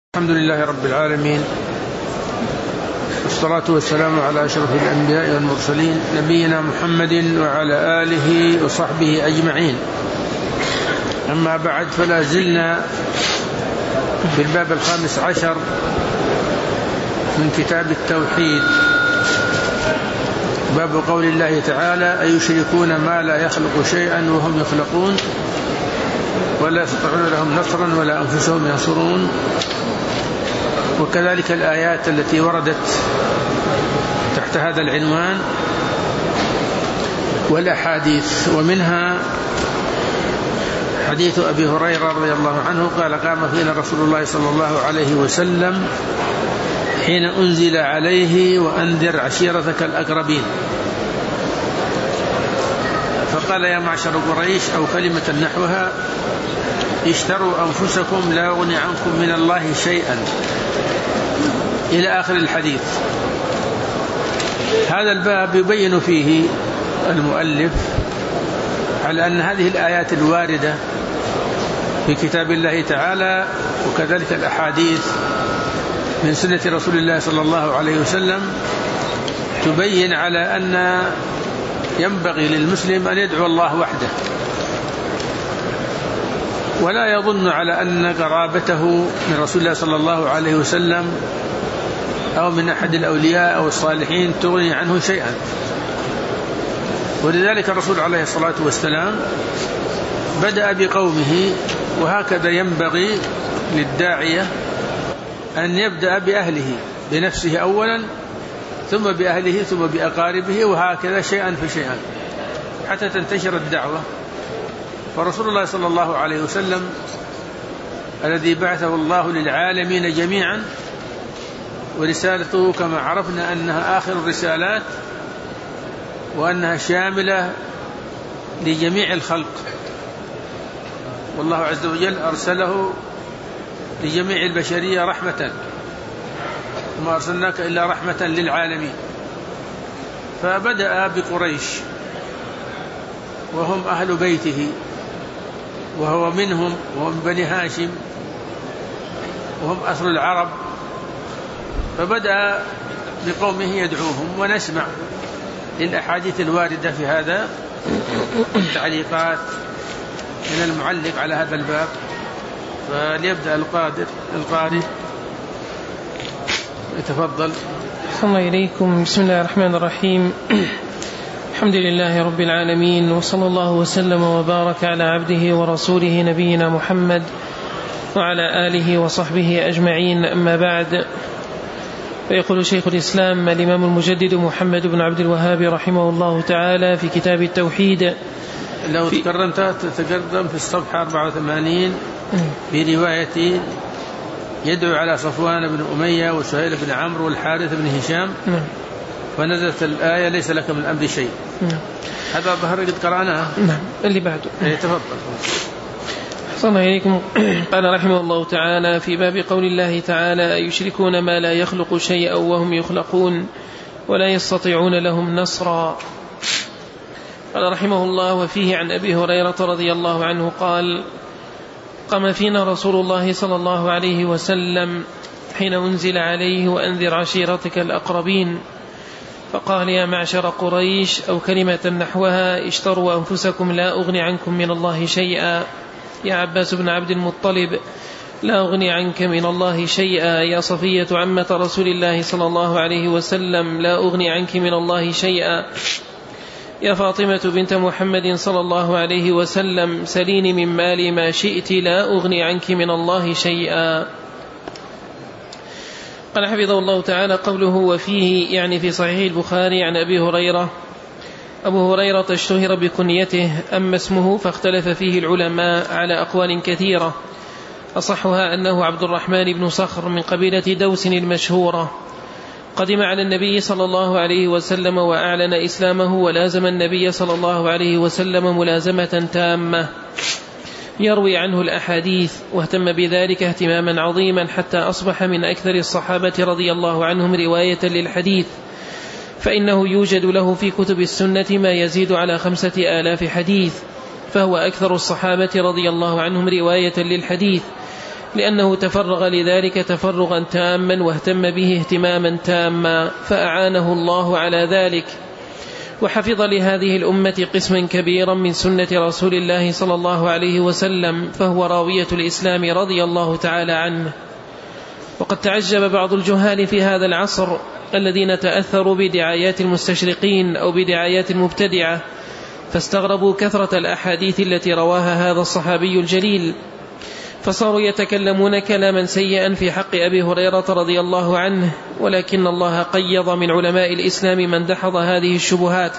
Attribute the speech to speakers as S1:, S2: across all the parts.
S1: الحمد لله رب العالمين، والصلاة والسلام على أشرف الأنبياء والمرسلين نبينا محمد وعلى آله وصحبه أجمعين. أما بعد، فلا زلنا في الباب 15 من كتاب التوحيد، باب قول الله تعالى: أيشركون ما لا يخلق شيئا وهم يخلقون ولا يستطيعون لهم نصرا ولا أنفسهم ينصرون. وكذلك الآيات التي وردت تحت هذا العنوان والأحاديث، ومنها حديث أبي هريرة رضي الله عنه قال: قام فينا رسول الله صلى الله عليه وسلم حين أنزل عليه: وأنذر عشيرتك الأقربين. فقال: يا معشر قريش، أو كلمة نحوها: اشتروا أنفسكم لا أغني عنكم من الله شيئا، إلى آخر الحديث. هذا الباب يبين فيه المؤلف على أن هذه الآيات الواردة في كتاب الله تعالى، وكذلك الأحاديث من سنة رسول الله صلى الله عليه وسلم، تبين على أن ينبغي للمسلم أن يدعو الله وحده، ولا يظن على أن قرابته من رسول الله صلى الله عليه وسلم أو من أحد الأولياء أو الصالحين تغني عنه شيئا. ولذلك الرسول عليه الصلاة والسلام بدأ بقومه، وهكذا ينبغي للداعية أن يبدأ بأهله، بنفسه أولا، ثم بأهله، ثم بأقاربه، وهكذا شيئا فشيئا حتى تنتشر الدعوة. فرسول الله صلى الله عليه وسلم الذي بعثه الله للعالمين جميعا، ورسالته كما عرفنا أنها آخر الرسالات، وأنها شاملة لجميع الخلق، والله عز وجل أرسله لجميع البشرية رحمة، وما أرسلناك إلا رحمة للعالمين. فبدأ بقريش، وهم أهل بيته، وهو منهم، وهم بني هاشم، وهم أصل العرب. فبدأ بقومه يدعوهم، ونسمع للأحاديث الواردة في هذا التعليقات من المعلق على هذا الباب. فليبدأ القارئ يتفضل.
S2: السلام عليكم. بسم الله الرحمن الرحيم. الحمد لله رب العالمين، وصلى الله وسلم وبارك على عبده ورسوله نبينا محمد وعلى آله وصحبه أجمعين. أما بعد، فيقول شيخ الإسلام الإمام المجدد محمد بن عبد الوهاب رحمه الله تعالى في كتاب التوحيد،
S1: لو تقدم في الصفحة 84 برواية يدعو على صفوان بن أمية وسهيل بن عمرو والحارث بن هشام، ونزلت الآية: ليس لك من الأمر شيء. هذا ظهر قد قرأناه.
S2: نعم، اللي بعده.
S1: تفضل.
S2: صلى الله عليكم. قال رحمه الله تعالى: في باب قول الله تعالى: أيشركون ما لا يخلق شيئا وهم يخلقون ولا يستطيعون لهم نصرا. قال رحمه الله: وفيه عن أبي هريرة رضي الله عنه قال: قام فينا رسول الله صلى الله عليه وسلم حين أنزل عليه: وأنذر عشيرتك الأقربين. فقال: يا معشر قريش، أو كلمة نحوها: اشتروا أنفسكم لا أغني عنكم من الله شيئا. يا عباس بن عبد المطلب، لا أغني عنك من الله شيئا. يا صفية عمة رسول الله صلى الله عليه وسلم، لا أغني عنك من الله شيئا. يا فاطمة بنت محمد صلى الله عليه وسلم، سليني من مالي ما شئت، لا أغني عنك من الله شيئا. قال حفظه الله تعالى: قوله وفيه يعني في صحيح البخاري عن أبي هريرة. أبو هريرة اشتهر بكنيته، أما اسمه فاختلف فيه العلماء على أقوال كثيرة، أصحها أنه عبد الرحمن بن صخر من قبيلة دوس المشهورة. قدم على النبي صلى الله عليه وسلم وأعلن إسلامه، ولازم النبي صلى الله عليه وسلم ملازمة تامة، يروي عنه الأحاديث، واهتم بذلك اهتماما عظيما، حتى أصبح من أكثر الصحابة رضي الله عنهم رواية للحديث، فإنه يوجد له في كتب السنة ما يزيد على 5000 حديث، فهو أكثر الصحابة رضي الله عنهم رواية للحديث، لأنه تفرغ لذلك تفرغا تاما واهتم به اهتماما تاما فأعانه الله على ذلك، وحفظ لهذه الأمة قسما كبيرا من سنة رسول الله صلى الله عليه وسلم، فهو راوية الإسلام رضي الله تعالى عنه. وقد تعجب بعض الجهال في هذا العصر الذين تأثروا بدعايات المستشرقين أو بدعايات المبتدعة، فاستغربوا كثرة الأحاديث التي رواها هذا الصحابي الجليل، فصاروا يتكلمون كلاما سيئا في حق أبي هريرة رضي الله عنه، ولكن الله قيض من علماء الإسلام من دحض هذه الشبهات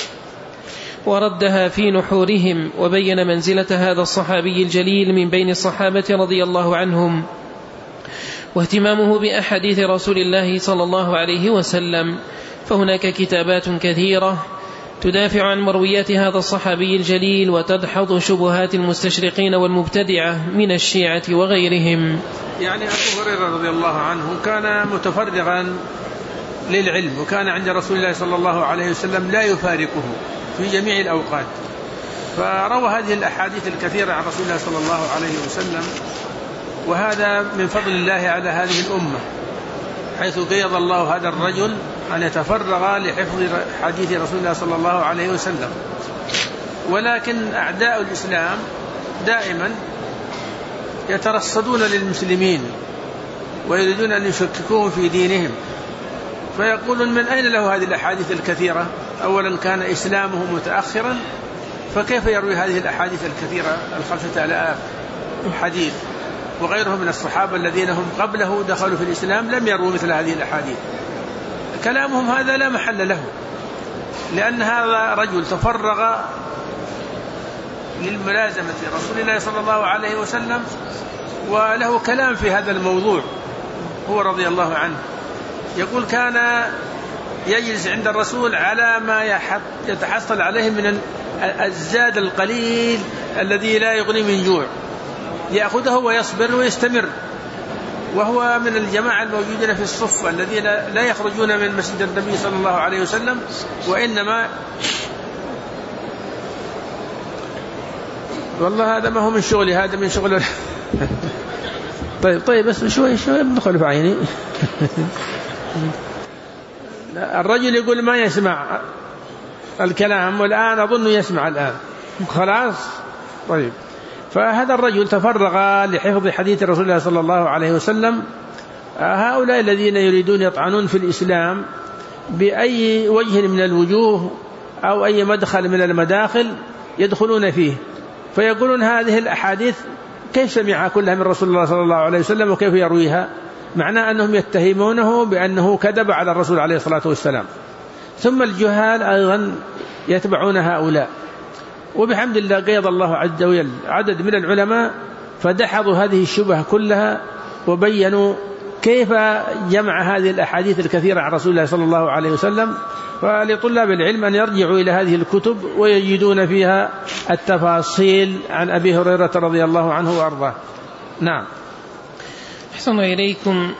S2: وردها في نحورهم، وبين منزلة هذا الصحابي الجليل من بين الصحابة رضي الله عنهم، واهتمامه بأحاديث رسول الله صلى الله عليه وسلم. فهناك كتابات كثيرة تدافع عن مرويات هذا الصحابي الجليل وتدحض شبهات المستشرقين والمبتدعة من الشيعة وغيرهم.
S1: يعني أبو هريرة رضي الله عنه كان متفرغا للعلم، وكان عند رسول الله صلى الله عليه وسلم لا يفارقه في جميع الأوقات، فروى هذه الأحاديث الكثيرة عن رسول الله صلى الله عليه وسلم، وهذا من فضل الله على هذه الأمة، حيث قيض الله هذا الرجل أن يتفرغ لحفظ حديث رسول الله صلى الله عليه وسلم. ولكن أعداء الإسلام دائما يترصدون للمسلمين ويريدون أن يشككوهم في دينهم، فيقولون من أين له هذه الأحاديث الكثيرة؟ أولا كان إسلامه متأخرا، فكيف يروي هذه الأحاديث الكثيرة 5000 حديث؟ وغيرهم من الصحابة الذين هم قبله دخلوا في الإسلام لم يروا مثل هذه الأحاديث. كلامهم هذا لا محل له، لأن هذا رجل تفرغ للملازمة رسول الله صلى الله عليه وسلم، وله كلام في هذا الموضوع هو رضي الله عنه. يقول كان يجلس عند الرسول على ما يتحصل عليه من الزاد القليل الذي لا يغني من جوع، يأخذه ويصبر ويستمر، وهو من الجماعة الموجودين في الصف الذين لا يخرجون من مسجد النبي صلى الله عليه وسلم، وإنما والله هذا ما هو من شغلي، هذا من شغل طيب بس شوي ندخل في عيني. الرجل يقول ما يسمع الكلام، والآن أظن يسمع الآن خلاص. طيب، فهذا الرجل تفرغ لحفظ حديث رسول الله صلى الله عليه وسلم. هؤلاء الذين يريدون يطعنون في الإسلام بأي وجه من الوجوه أو أي مدخل من المداخل يدخلون فيه، فيقولون هذه الأحاديث كيف سمعها كلها من رسول الله صلى الله عليه وسلم وكيف يرويها؟ معنى أنهم يتهمونه بأنه كذب على الرسول عليه الصلاة والسلام. ثم الجهال أيضا يتبعون هؤلاء، وبحمد الله قيض الله عز وجل عدد من العلماء فدحضوا هذه الشبهة كلها وبينوا كيف جمع هذه الأحاديث الكثيرة عن رسول الله صلى الله عليه وسلم. فلطلاب العلم أن يرجعوا إلى هذه الكتب ويجدون فيها التفاصيل عن أبي هريرة رضي الله عنه وأرضاه. نعم.
S2: أحسن إليكم.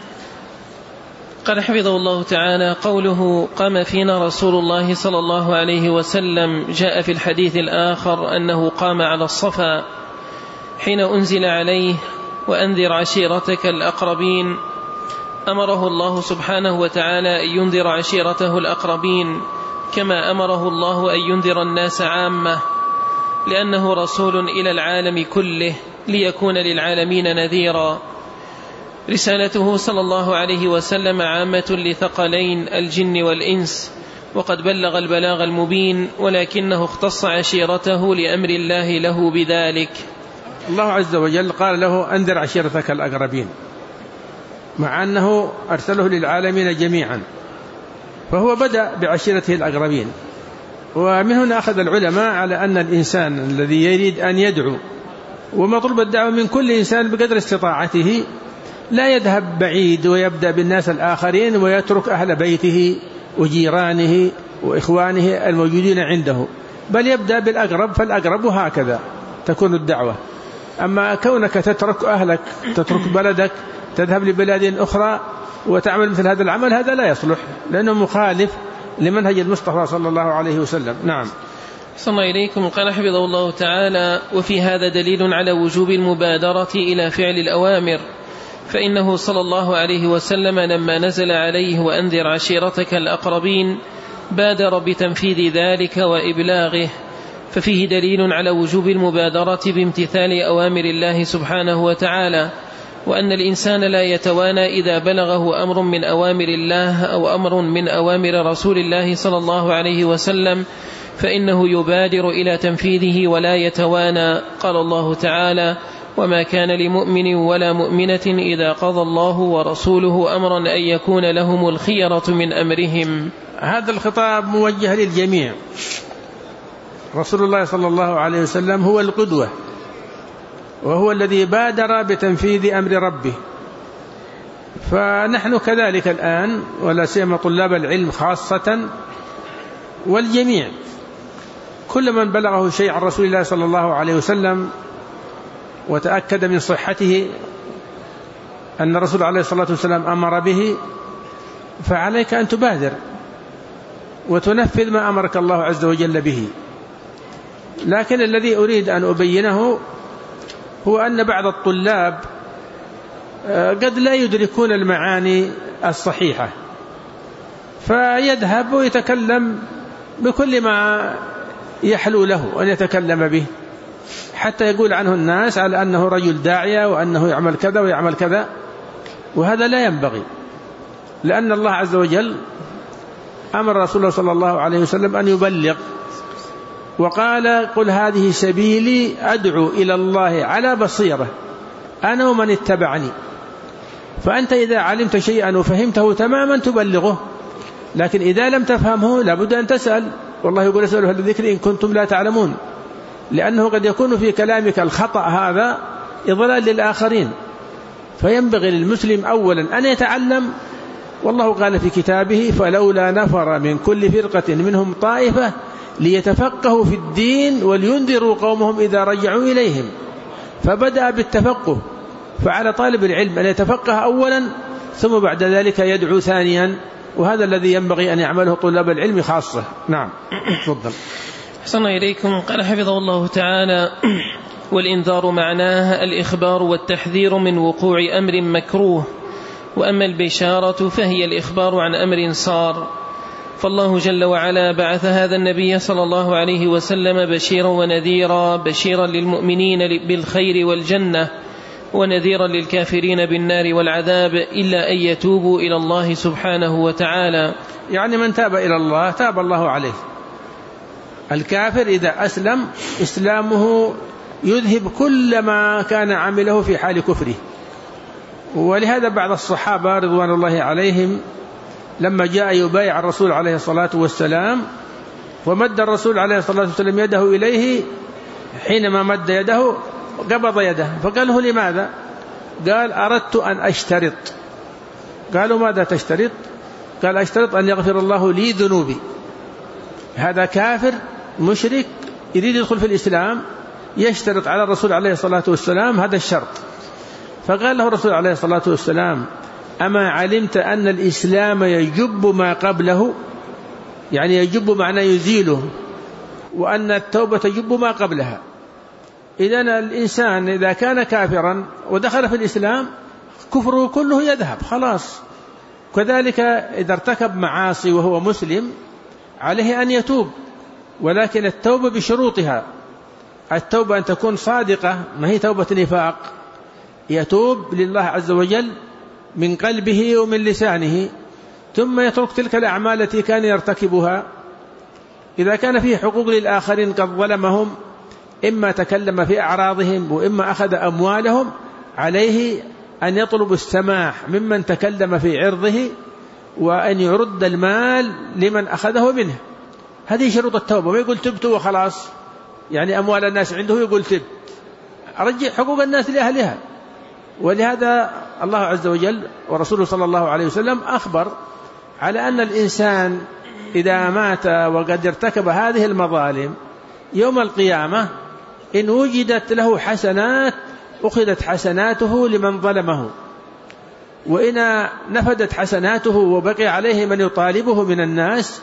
S2: قال حفظه الله تعالى: قوله قام فينا رسول الله صلى الله عليه وسلم، جاء في الحديث الآخر أنه قام على الصفا حين أنزل عليه وأنذر عشيرتك الأقربين. أمره الله سبحانه وتعالى أن ينذر عشيرته الأقربين كما أمره الله أن ينذر الناس عامة، لأنه رسول إلى العالم كله ليكون للعالمين نذيرا. رسالته صلى الله عليه وسلم عامة لثقلين الجن والإنس، وقد بلغ البلاغ المبين، ولكنه اختص عشيرته لأمر الله له بذلك.
S1: الله عز وجل قال له أنذر عشيرتك الأقربين، مع أنه أرسله للعالمين جميعا، فهو بدأ بعشيرته الأقربين. ومن هنا أخذ العلماء على أن الإنسان الذي يريد أن يدعو، ومطلوب الدعوة من كل إنسان بقدر استطاعته، لا يذهب بعيد ويبدأ بالناس الآخرين ويترك أهل بيته وجيرانه وإخوانه الموجودين عنده، بل يبدأ بالأقرب فالأقرب، وهكذا تكون الدعوة. أما كونك تترك أهلك، تترك بلدك، تذهب لبلاد أخرى وتعمل مثل هذا العمل، هذا لا يصلح، لأنه مخالف لمنهج المصطفى صلى الله عليه وسلم. نعم.
S2: صلى إليكم. قال حفظه الله تعالى: وفي هذا دليل على وجوب المبادرة إلى فعل الأوامر، فإنه صلى الله عليه وسلم لما نزل عليه وأنذر عشيرتك الأقربين بادر بتنفيذ ذلك وإبلاغه، ففيه دليل على وجوب المبادرة بامتثال أوامر الله سبحانه وتعالى، وأن الإنسان لا يتوانى إذا بلغه أمر من أوامر الله أو أمر من أوامر رسول الله صلى الله عليه وسلم فإنه يبادر إلى تنفيذه ولا يتوانى. قال الله تعالى: وما كان لمؤمن ولا مؤمنة إذا قضى الله ورسوله أمرا أن يكون لهم الخيرة من أمرهم.
S1: هذا الخطاب موجه للجميع. رسول الله صلى الله عليه وسلم هو القدوة، وهو الذي بادر بتنفيذ أمر ربه، فنحن كذلك الآن، ولا سيما طلاب العلم خاصة، والجميع كل من بلغه شيء عن رسول الله صلى الله عليه وسلم وتأكد من صحته أن الرسول عليه الصلاة والسلام أمر به، فعليك أن تبادر وتنفذ ما أمرك الله عز وجل به. لكن الذي أريد أن أبينه هو أن بعض الطلاب قد لا يدركون المعاني الصحيحة، فيذهب ويتكلم بكل ما يحلو له أن يتكلم به، حتى يقول عنه الناس على أنه رجل داعية وأنه يعمل كذا ويعمل كذا، وهذا لا ينبغي، لأن الله عز وجل أمر رسول الله صلى الله عليه وسلم أن يبلغ، وقال: قل هذه سبيلي أدعو إلى الله على بصيرة أنا ومن اتبعني. فأنت إذا علمت شيئا وفهمته تماما تبلغه، لكن إذا لم تفهمه لابد أن تسأل، والله يقول: اسألوا أهل الذكر إن كنتم لا تعلمون، لأنه قد يكون في كلامك الخطأ هذا إضلال للآخرين. فينبغي للمسلم أولا أن يتعلم، والله قال في كتابه: فلولا نفر من كل فرقة منهم طائفة ليتفقهوا في الدين ولينذروا قومهم إذا رجعوا إليهم. فبدأ بالتفقه، فعلى طالب العلم أن يتفقه أولا ثم بعد ذلك يدعو ثانيا، وهذا الذي ينبغي أن يعمله طلاب العلم خاصة. نعم، تفضل.
S2: أحسن إليكم. قال حفظه الله تعالى: والإنذار معناه الإخبار والتحذير من وقوع أمر مكروه، وأما البشارة فهي الإخبار عن أمر صار. فالله جل وعلا بعث هذا النبي صلى الله عليه وسلم بشيرا ونذيرا، بشيرا للمؤمنين بالخير والجنة، ونذيرا للكافرين بالنار والعذاب، إلا أن يتوبوا إلى الله سبحانه وتعالى.
S1: يعني من تاب إلى الله تاب الله عليه. الكافر إذا أسلم إسلامه يذهب كل ما كان عمله في حال كفره. ولهذا بعض الصحابة رضوان الله عليهم لما جاء يبايع الرسول عليه الصلاة والسلام، ومد الرسول عليه الصلاة والسلام يده إليه، حينما مد يده قبض يده، فقال له: لماذا؟ قال: أردت أن أشترط. قالوا: ماذا تشترط؟ قال: أشترط أن يغفر الله لي ذنوبي. هذا كافر مشرك يريد يدخل في الإسلام، يشترط على الرسول عليه الصلاة والسلام هذا الشرط. فقال له الرسول عليه الصلاة والسلام: أما علمت أن الإسلام يجب ما قبله؟ يعني يجب معنى يزيله، وأن التوبة تجب ما قبلها. إذن الإنسان إذا كان كافرا ودخل في الإسلام كفره كله يذهب خلاص. كذلك إذا ارتكب معاصي وهو مسلم عليه أن يتوب، ولكن التوبة بشروطها. التوبة أن تكون صادقة، ما هي توبة نفاق. يتوب لله عز وجل من قلبه ومن لسانه، ثم يترك تلك الأعمال التي كان يرتكبها. إذا كان فيه حقوق للآخرين قد ظلمهم، إما تكلم في أعراضهم وإما أخذ أموالهم، عليه أن يطلب السماح ممن تكلم في عرضه، وأن يرد المال لمن أخذه منه. هذه شروط التوبة. ما يقول تبت وخلاص، يعني أموال الناس عنده يقول تبت. أرجع حقوق الناس لأهلها. ولهذا الله عز وجل ورسوله صلى الله عليه وسلم أخبر على أن الإنسان إذا مات وقد ارتكب هذه المظالم يوم القيامة إن وجدت له حسنات أخذت حسناته لمن ظلمه، وإن نفدت حسناته وبقي عليه من يطالبه من الناس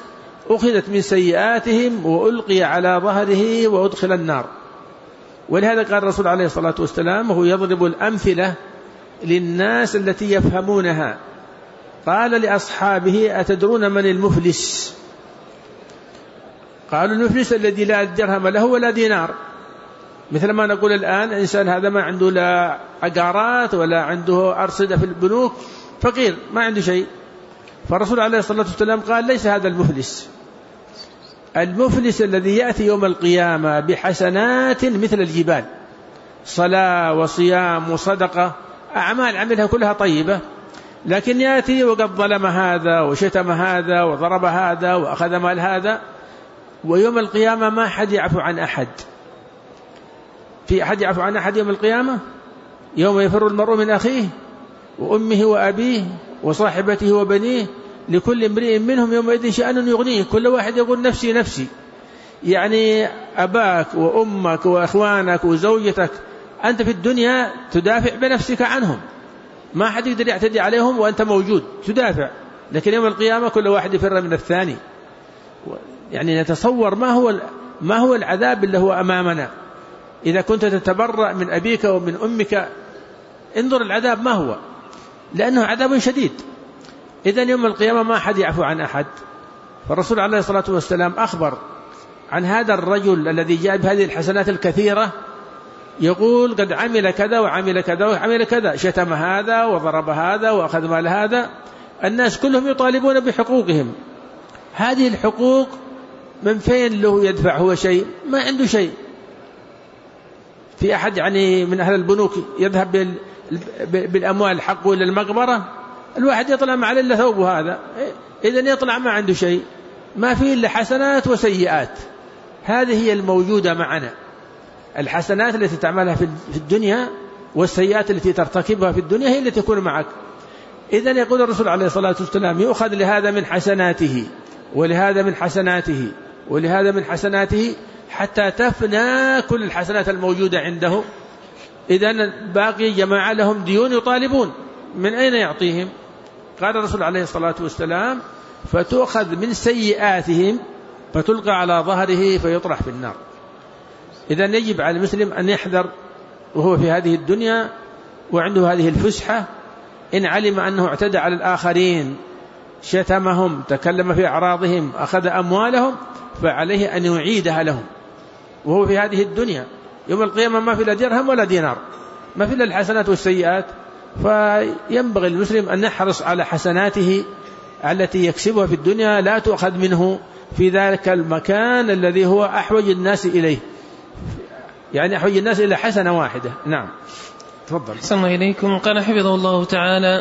S1: أخذت من سيئاتهم وألقي على ظهره وأدخل النار. ولهذا قال الرسول عليه الصلاة والسلام وهو يضرب الأمثلة للناس التي يفهمونها، قال لأصحابه: أتدرون من المفلس؟ قالوا: المفلس الذي لا درهم له ولا دينار. مثل ما نقول الآن إنسان هذا ما عنده لا عقارات ولا عنده أرصدة في البنوك، فقير ما عنده شيء. فالرسول عليه الصلاة والسلام قال: ليس هذا المفلس. المفلس الذي يأتي يوم القيامة بحسنات مثل الجبال، صلاة وصيام وصدقة، أعمال عملها كلها طيبة، لكن يأتي وقد ظلم هذا وشتم هذا وضرب هذا وأخذ مال هذا، ويوم القيامة ما حد يعفو عن أحد. في أحد يعفو عن أحد يوم القيامة؟ يوم يفر المرء من أخيه وأمه وأبيه وصاحبته وبنيه لكل امرئ منهم يومئذ شأن يغنيه. كل واحد يقول: نفسي نفسي. يعني أباك وأمك وأخوانك وزوجتك أنت في الدنيا تدافع بنفسك عنهم، ما حد يقدر يعتدي عليهم وأنت موجود تدافع، لكن يوم القيامة كل واحد يفر من الثاني. يعني نتصور ما هو العذاب اللي هو أمامنا. إذا كنت تتبرأ من أبيك ومن أمك، انظر العذاب ما هو، لأنه عذاب شديد. إذن يوم القيامة ما حد يعفو عن أحد. فالرسول عليه الصلاة والسلام أخبر عن هذا الرجل الذي جاء بهذه الحسنات الكثيرة، يقول: قد عمل كذا وعمل كذا وعمل كذا، شتم هذا وضرب هذا وأخذ مال هذا. الناس كلهم يطالبون بحقوقهم. هذه الحقوق من فين له يدفع هو شيء؟ ما عنده شيء. في أحد يعني من أهل البنوك يذهب بالأموال حقه إلى المقبرة؟ الواحد يطلع ما عليه إلا ثوبه هذا، إذن يطلع ما عنده شيء، ما فيه إلا حسنات وسيئات. هذه هي الموجودة معنا، الحسنات التي تعملها في الدنيا والسيئات التي ترتكبها في الدنيا هي التي تكون معك. إذن يقول الرسول عليه الصلاة والسلام: يؤخذ لهذا من حسناته ولهذا من حسناته ولهذا من حسناته حتى تفنى كل الحسنات الموجودة عنده. إذن باقي جماعة لهم ديون يطالبون، من أين يعطيهم؟ قال الرسول عليه الصلاة والسلام: فتؤخذ من سيئاتهم فتلقى على ظهره فيطرح في النار. إذن يجب على المسلم أن يحذر وهو في هذه الدنيا وعنده هذه الفسحة، إن علم أنه اعتدى على الآخرين، شتمهم، تكلم في أعراضهم، أخذ أموالهم، فعليه أن يعيدها لهم وهو في هذه الدنيا. يوم القيامة ما في لا درهم ولا دينار، ما في إلا الحسنات والسيئات. فينبغي المسلم أن يحرص على حسناته التي يكسبها في الدنيا، لا تؤخذ منه في ذلك المكان الذي هو أحوج الناس إليه، يعني أحوج الناس إلى حسنة واحدة. نعم، تفضل.
S2: صلى إليكم. قال حفظه الله تعالى: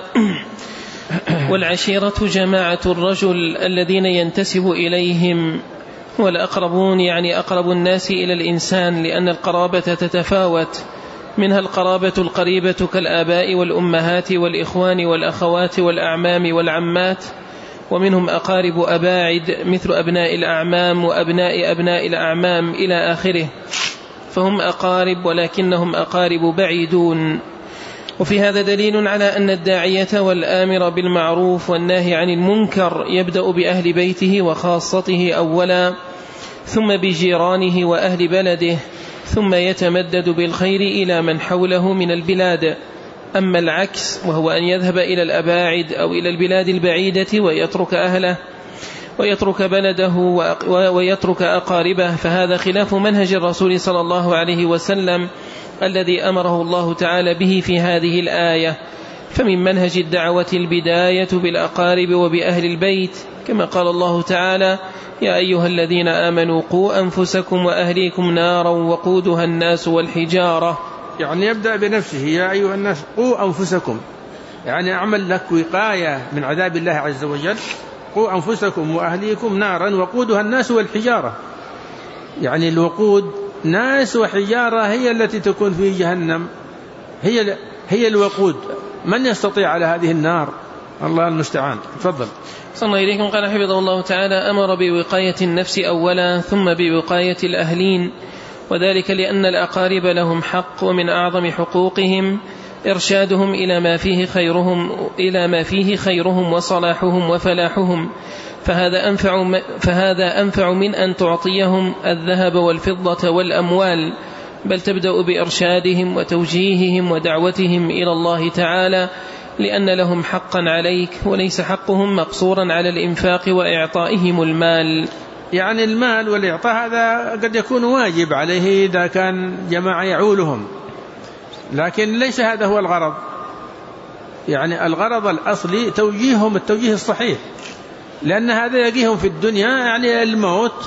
S2: والعشيرة جماعة الرجل الذين ينتسب إليهم، والأقربون يعني أقرب الناس إلى الإنسان، لأن القرابة تتفاوت، منها القرابة القريبة كالآباء والأمهات والإخوان والأخوات والأعمام والعمات، ومنهم أقارب أباعد مثل أبناء الأعمام وأبناء أبناء الأعمام إلى آخره، فهم أقارب ولكنهم أقارب بعيدون. وفي هذا دليل على أن الداعية والآمر بالمعروف والناهي عن المنكر يبدأ بأهل بيته وخاصته أولا، ثم بجيرانه وأهل بلده، ثم يتمدد بالخير إلى من حوله من البلاد. أما العكس وهو أن يذهب إلى الأباعد أو إلى البلاد البعيدة ويترك أهله ويترك بلده ويترك أقاربه، فهذا خلاف منهج الرسول صلى الله عليه وسلم الذي أمره الله تعالى به في هذه الآية. فمن منهج الدعوة البداية بالأقارب وبأهل البيت، كما قال الله تعالى: يا أيها الذين آمنوا قوا أنفسكم وأهليكم نارا وقودها الناس والحجارة.
S1: يعني يبدأ بنفسه: يا أيها الناس قوا أنفسكم، يعني أعمل لك وقاية من عذاب الله عز وجل. قوا أنفسكم وأهليكم نارا وقودها الناس والحجارة، يعني الوقود ناس وحجارة هي التي تكون في جهنم، هي الوقود. من يستطيع على هذه النار؟ الله المستعان. تفضل.
S2: صلى الله إليكم. قال حفظه الله تعالى: أمر بوقاية النفس أولا ثم بوقاية الأهلين، وذلك لأن الأقارب لهم حق، ومن أعظم حقوقهم إرشادهم إلى ما فيه خيرهم وصلاحهم وفلاحهم، فهذا أنفع من أن تعطيهم الذهب والفضة والأموال، بل تبدأ بإرشادهم وتوجيههم ودعوتهم إلى الله تعالى، لأن لهم حقا عليك، وليس حقهم مقصورا على الإنفاق وإعطائهم المال.
S1: يعني المال والإعطاء هذا قد يكون واجب عليه إذا كان جماعة يعولهم، لكن ليس هذا هو الغرض. يعني الغرض الأصلي توجيههم التوجيه الصحيح، لأن هذا يقيهم في الدنيا يعني الموت،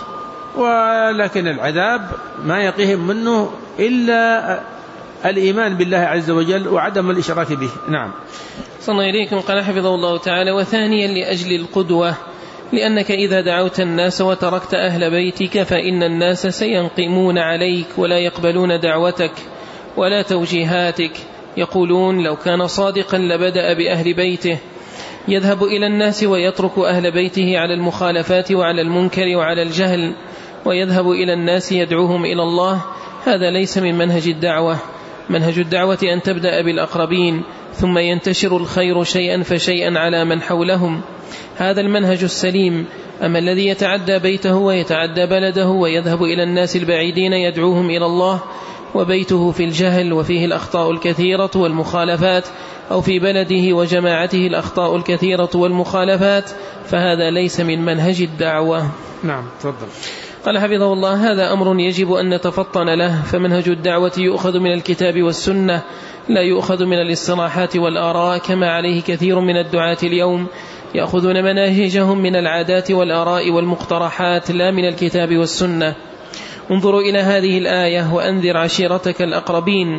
S1: ولكن العذاب ما يقيهم منه إلا الإيمان بالله عز وجل وعدم الإشراك به. نعم.
S2: صلى الله إليكم. قال حفظه الله تعالى: وثانيا لأجل القدوة، لأنك إذا دعوت الناس وتركت أهل بيتك فإن الناس سينقمون عليك ولا يقبلون دعوتك ولا توجيهاتك، يقولون لو كان صادقا لبدأ بأهل بيته، يذهب إلى الناس ويترك أهل بيته على المخالفات وعلى المنكر وعلى الجهل، ويذهب إلى الناس يدعوهم إلى الله. هذا ليس من منهج الدعوة. منهج الدعوة أن تبدأ بالأقربين ثم ينتشر الخير شيئا فشيئا على من حولهم، هذا المنهج السليم. أما الذي يتعدى بيته ويتعدى بلده ويذهب إلى الناس البعيدين يدعوهم إلى الله، وبيته في الجهل وفيه الأخطاء الكثيرة والمخالفات، أو في بلده وجماعته الأخطاء الكثيرة والمخالفات، فهذا ليس من منهج الدعوة.
S1: نعم، تفضل.
S2: قال حفظه الله: هذا أمر يجب أن نتفطن له، فمنهج الدعوة يؤخذ من الكتاب والسنة، لا يؤخذ من الاصطلاحات والآراء، كما عليه كثير من الدعاة اليوم، يأخذون مناهجهم من العادات والآراء والمقترحات لا من الكتاب والسنة. انظروا إلى هذه الآية: وأنذر عشيرتك الأقربين.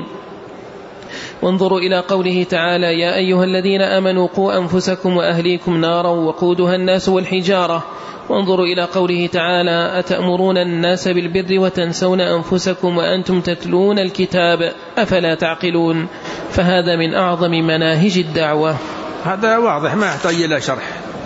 S2: وانظروا إلى قوله تعالى: يا أيها الذين آمنوا قوا أنفسكم وأهليكم نارا وقودها الناس والحجارة. وانظروا إلى قوله تعالى: أتأمرون الناس بالبر وتنسون أنفسكم وأنتم تتلون الكتاب أفلا تعقلون. فهذا من أعظم مناهج الدعوة.
S1: هذا واضح ما يحتاج إلى شرح.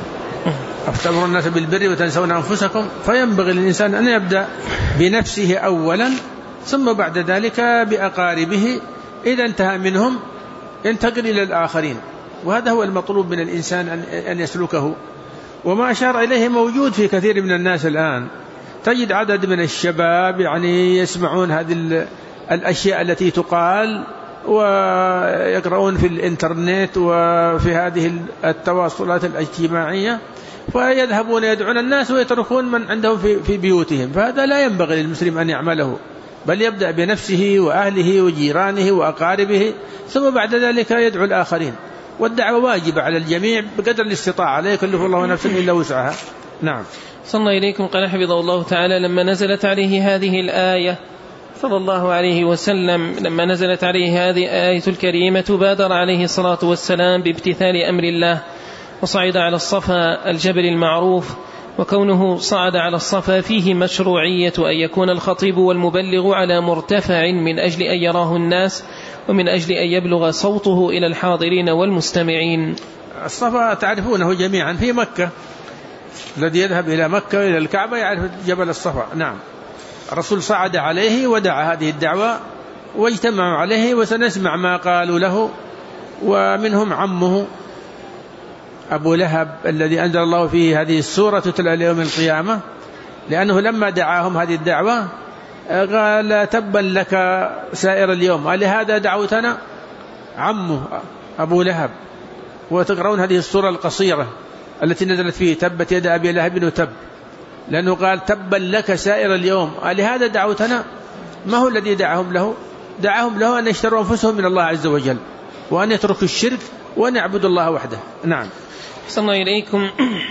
S1: أتأمرون الناس بالبر وتنسون أنفسكم، فينبغي للإنسان أن يبدأ بنفسه أولا، ثم بعد ذلك بأقاربه، إذا انتهى منهم ينتقل إلى الآخرين، وهذا هو المطلوب من الإنسان أن يسلكه. وما أشار إليه موجود في كثير من الناس الآن. تجد عدد من الشباب يعني يسمعون هذه الأشياء التي تقال، ويقرؤون في الإنترنت وفي هذه التواصلات الاجتماعية، فيذهبون يدعون الناس ويتركون من عندهم في بيوتهم. فهذا لا ينبغي للمسلم أن يعمله، بل يبدأ بنفسه وأهله وجيرانه وأقاربه، ثم بعد ذلك يدعو الآخرين. والدعوة واجبة على الجميع بقدر الاستطاعة، لا يكلف الله نفسا إلا وسعها. نعم.
S2: صلى الله إليكم. قال حفظه الله تعالى: لما نزلت عليه هذه الآية صلى الله عليه وسلم، لما نزلت عليه هذه الآية الكريمة، بادر عليه الصلاة والسلام بامتثال أمر الله، وصعد على الصفا الجبل المعروف. وكونه صعد على الصفا فيه مشروعية أن يكون الخطيب والمبلغ على مرتفع من أجل أن يراه الناس، ومن أجل أن يبلغ صوته إلى الحاضرين والمستمعين.
S1: الصفا تعرفونه جميعا في مكة، الذي يذهب إلى مكة إلى الكعبة يعرف جبل الصفا. نعم. الرسول صعد عليه ودعا هذه الدعوة، واجتمعوا عليه، وسنسمع ما قالوا له. ومنهم عمه أبو لهب الذي أنزل الله فيه هذه السورة تتلى يوم القيامة، لأنه لما دعاهم هذه الدعوة قال: تبا لك سائر اليوم، قال: لهذا دعوتنا؟ عمه أبو لهب. وتقرؤون هذه السورة القصيرة التي نزلت فيه: تبت يد أبي لهب وتب، لأنه قال: تبا لك سائر اليوم، قال: لهذا دعوتنا؟ ما هو الذي دعاهم له؟ دعاهم له أن يشتروا أنفسهم من الله عز وجل، وأن يتركوا الشرك وأن يعبدوا الله وحده. نعم.
S2: صلى الله إليكم.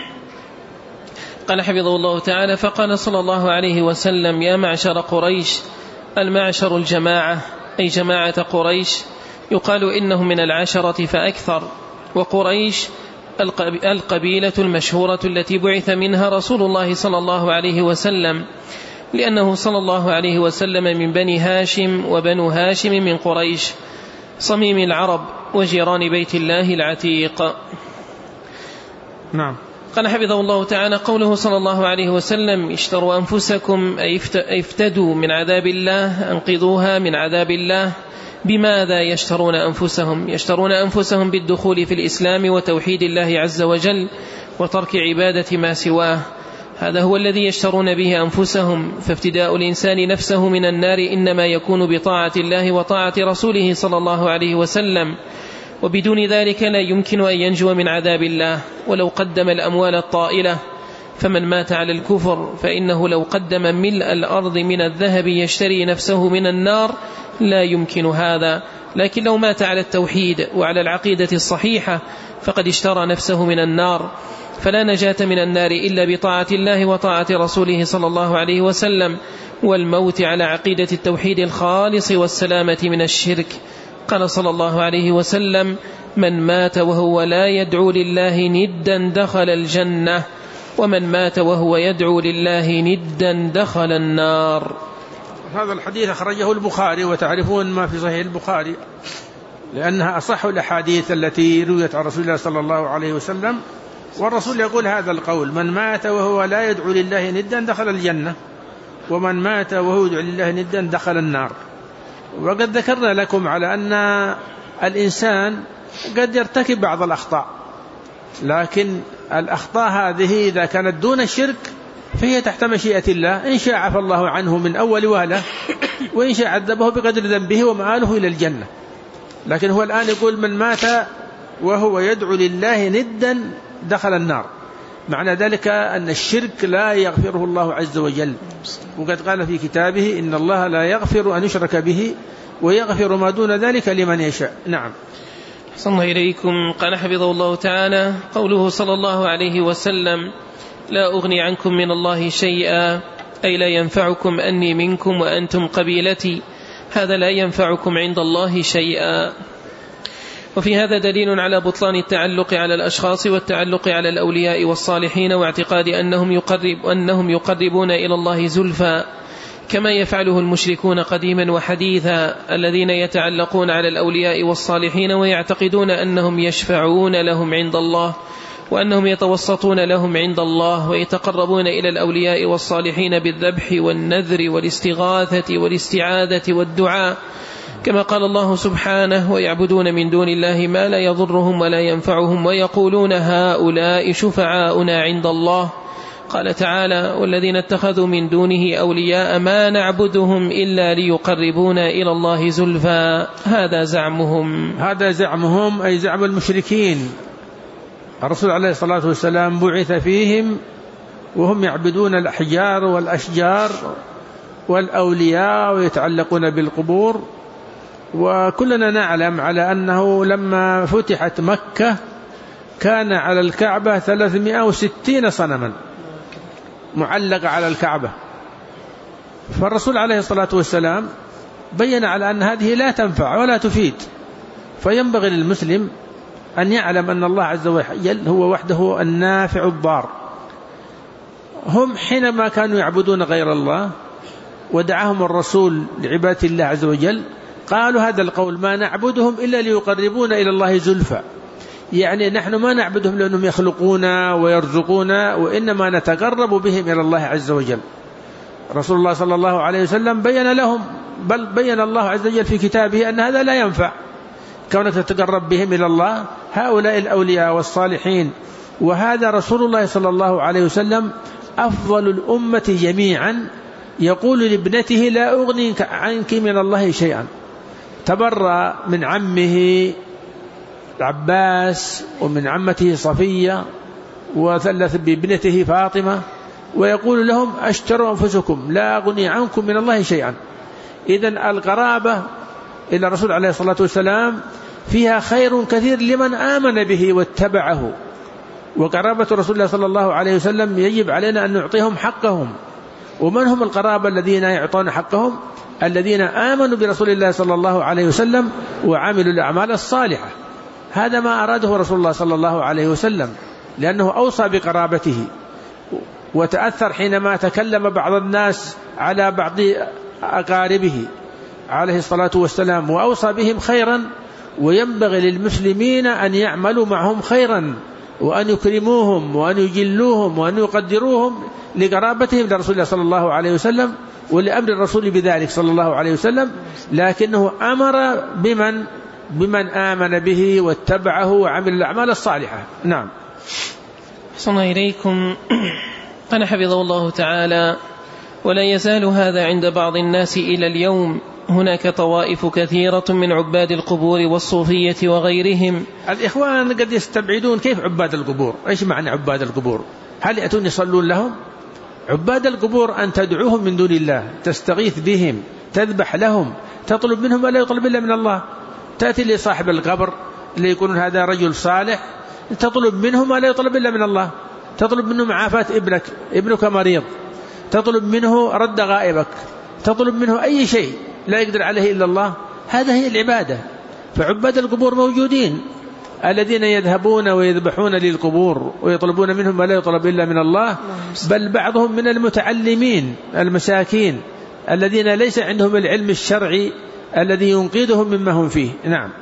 S2: قال حفظه الله تعالى: فقال صلى الله عليه وسلم: يا معشر قريش. المعشر الجماعة، أي جماعة قريش، يقال إنهم من 10 فأكثر. وقريش القبيلة المشهورة التي بعث منها رسول الله صلى الله عليه وسلم، لأنه صلى الله عليه وسلم من بني هاشم، وبنو هاشم من قريش، صميم العرب وجيران بيت الله العتيق.
S1: نعم.
S2: قال حفظه الله تعالى: قوله صلى الله عليه وسلم: اشتروا أنفسكم، أي افتدوا من عذاب الله، أنقذوها من عذاب الله. بماذا يشترون أنفسهم؟ يشترون أنفسهم بالدخول في الإسلام وتوحيد الله عز وجل وترك عبادة ما سواه. هذا هو الذي يشترون به أنفسهم، فافتداء الإنسان نفسه من النار إنما يكون بطاعة الله وطاعة رسوله صلى الله عليه وسلم، وبدون ذلك لا يمكن أن ينجو من عذاب الله. ولو قدم الأموال الطائلة، فمن مات على الكفر فإنه لو قدم ملء الأرض من الذهب يشتري نفسه من النار لا يمكن هذا، لكن لو مات على التوحيد وعلى العقيدة الصحيحة فقد اشترى نفسه من النار. فلا نجاة من النار إلا بطاعة الله وطاعة رسوله صلى الله عليه وسلم، والموت على عقيدة التوحيد الخالص والسلامة من الشرك. قال صلى الله عليه وسلم: من مات وهو لا يدعو لله ندا دخل الجنة، ومن مات وهو يدعو لله ندا دخل النار.
S1: هذا الحديث أخرجه البخاري، وتعرفون ما في صحيح البخاري لأنها أصح الأحاديث التي رويت عن رسول الله صلى الله عليه وسلم، والرسول يقول هذا القول: من مات وهو لا يدعو لله ندا دخل الجنة، ومن مات وهو يدعو لله ندا دخل النار. وقد ذكرنا لكم على أن الإنسان قد يرتكب بعض الأخطاء، لكن الأخطاء هذه إذا كانت دون الشرك فهي تحت مشيئة الله، إن شاء عفى الله عنه من أول وهلة، وإن شاء عذبه بقدر ذنبه ومآله إلى الجنة. لكن هو الآن يقول: من مات وهو يدعو لله ندا دخل النار. معنى ذلك أن الشرك لا يغفره الله عز وجل، وقد قال في كتابه: إن الله لا يغفر أن يشرك به ويغفر ما دون ذلك لمن يشاء. نعم.
S2: صلى الله إليكم. قال حفظه الله تعالى: قوله صلى الله عليه وسلم: لا أغني عنكم من الله شيئا، أي لا ينفعكم أني منكم وأنتم قبيلتي، هذا لا ينفعكم عند الله شيئا. وفي هذا دليل على بطلان التعلق على الأشخاص والتعلق على الأولياء والصالحين، واعتقاد أنهم يقربون إلى الله زلفى، كما يفعله المشركون قديما وحديثا الذين يتعلقون على الأولياء والصالحين ويعتقدون أنهم يشفعون لهم عند الله، وأنهم يتوسطون لهم عند الله، ويتقربون إلى الأولياء والصالحين بالذبح والنذر والاستغاثة والاستعاذة والدعاء، كما قال الله سبحانه: ويعبدون من دون الله ما لا يضرهم ولا ينفعهم ويقولون هؤلاء شفعاؤنا عند الله. قال تعالى: والذين اتخذوا من دونه أولياء ما نعبدهم إلا ليقربونا إلى الله زلفى. هذا زعمهم
S1: أي زعم المشركين. الرسول عليه الصلاة والسلام بعث فيهم وهم يعبدون الأحجار والأشجار والأولياء ويتعلقون بالقبور. وكلنا نعلم على أنه لما فتحت مكة كان على الكعبة 360 صنما معلقة على الكعبة، فالرسول عليه الصلاة والسلام بين على أن هذه لا تنفع ولا تفيد، فينبغي للمسلم أن يعلم أن الله عز وجل هو وحده النافع الضار. هم حينما كانوا يعبدون غير الله ودعاهم الرسول لعبادة الله عز وجل قالوا هذا القول: ما نعبدهم إلا ليقربونا إلى الله زلفى، يعني نحن ما نعبدهم لأنهم يخلقونا ويرزقونا، وإنما نتقرب بهم إلى الله عز وجل. رسول الله صلى الله عليه وسلم بين لهم، بل بين الله عز وجل في كتابه أن هذا لا ينفع، كونك تتقرب بهم إلى الله، هؤلاء الأولياء والصالحين. وهذا رسول الله صلى الله عليه وسلم أفضل الأمة جميعا يقول لابنته: لا أغني عنك من الله شيئا. تبرأ من عمه العباس ومن عمته صفية وثلث بابنته فاطمة، ويقول لهم: اشتروا أنفسكم لا أغني عنكم من الله شيئا. إذن القرابة إلى الرسول عليه الصلاة والسلام فيها خير كثير لمن آمن به واتبعه، وقرابة رسول الله صلى الله عليه وسلم يجب علينا أن نعطيهم حقهم. ومن هم القرابة الذين يعطون حقهم؟ الذين آمنوا برسول الله صلى الله عليه وسلم وعملوا الأعمال الصالحة. هذا ما أراده رسول الله صلى الله عليه وسلم، لأنه أوصى بقرابته، وتأثر حينما تكلم بعض الناس على بعض أقاربه عليه الصلاة والسلام وأوصى بهم خيرا. وينبغي للمسلمين أن يعملوا معهم خيرا، وأن يكرموهم وأن يجلوهم وأن يقدروهم لقرابتهم لرسول الله صلى الله عليه وسلم ولأمر الرسول بذلك صلى الله عليه وسلم. لكنه أمر بمن آمن به واتبعه وعمل الأعمال الصالحة. نعم.
S2: صلى إليكم. قال حفظه الله تعالى: ولا يزال هذا عند بعض الناس إلى اليوم، هناك طوائف كثيرة من عباد القبور والصوفية وغيرهم.
S1: الإخوان قد يستبعدون كيف عباد القبور، إيش معنى عباد القبور؟ هل يأتون يصلون لهم؟ عباد القبور أن تدعوهم من دون الله، تستغيث بهم، تذبح لهم، تطلب منهم ولا يطلب إلا من الله. تأتي لصاحب القبر اللي يكون هذا رجل صالح، تطلب منهم ولا يطلب إلا من الله. تطلب منه معافاة ابنك مريض، تطلب منه رد غائبك، تطلب منه أي شيء لا يقدر عليه إلا الله. هذا هي العبادة. فعباد القبور موجودين، الذين يذهبون ويذبحون للقبور ويطلبون منهم ولا يطلب إلا من الله، بل بعضهم من المتعلمين المساكين الذين ليس عندهم العلم الشرعي الذي ينقذهم مما هم فيه. نعم.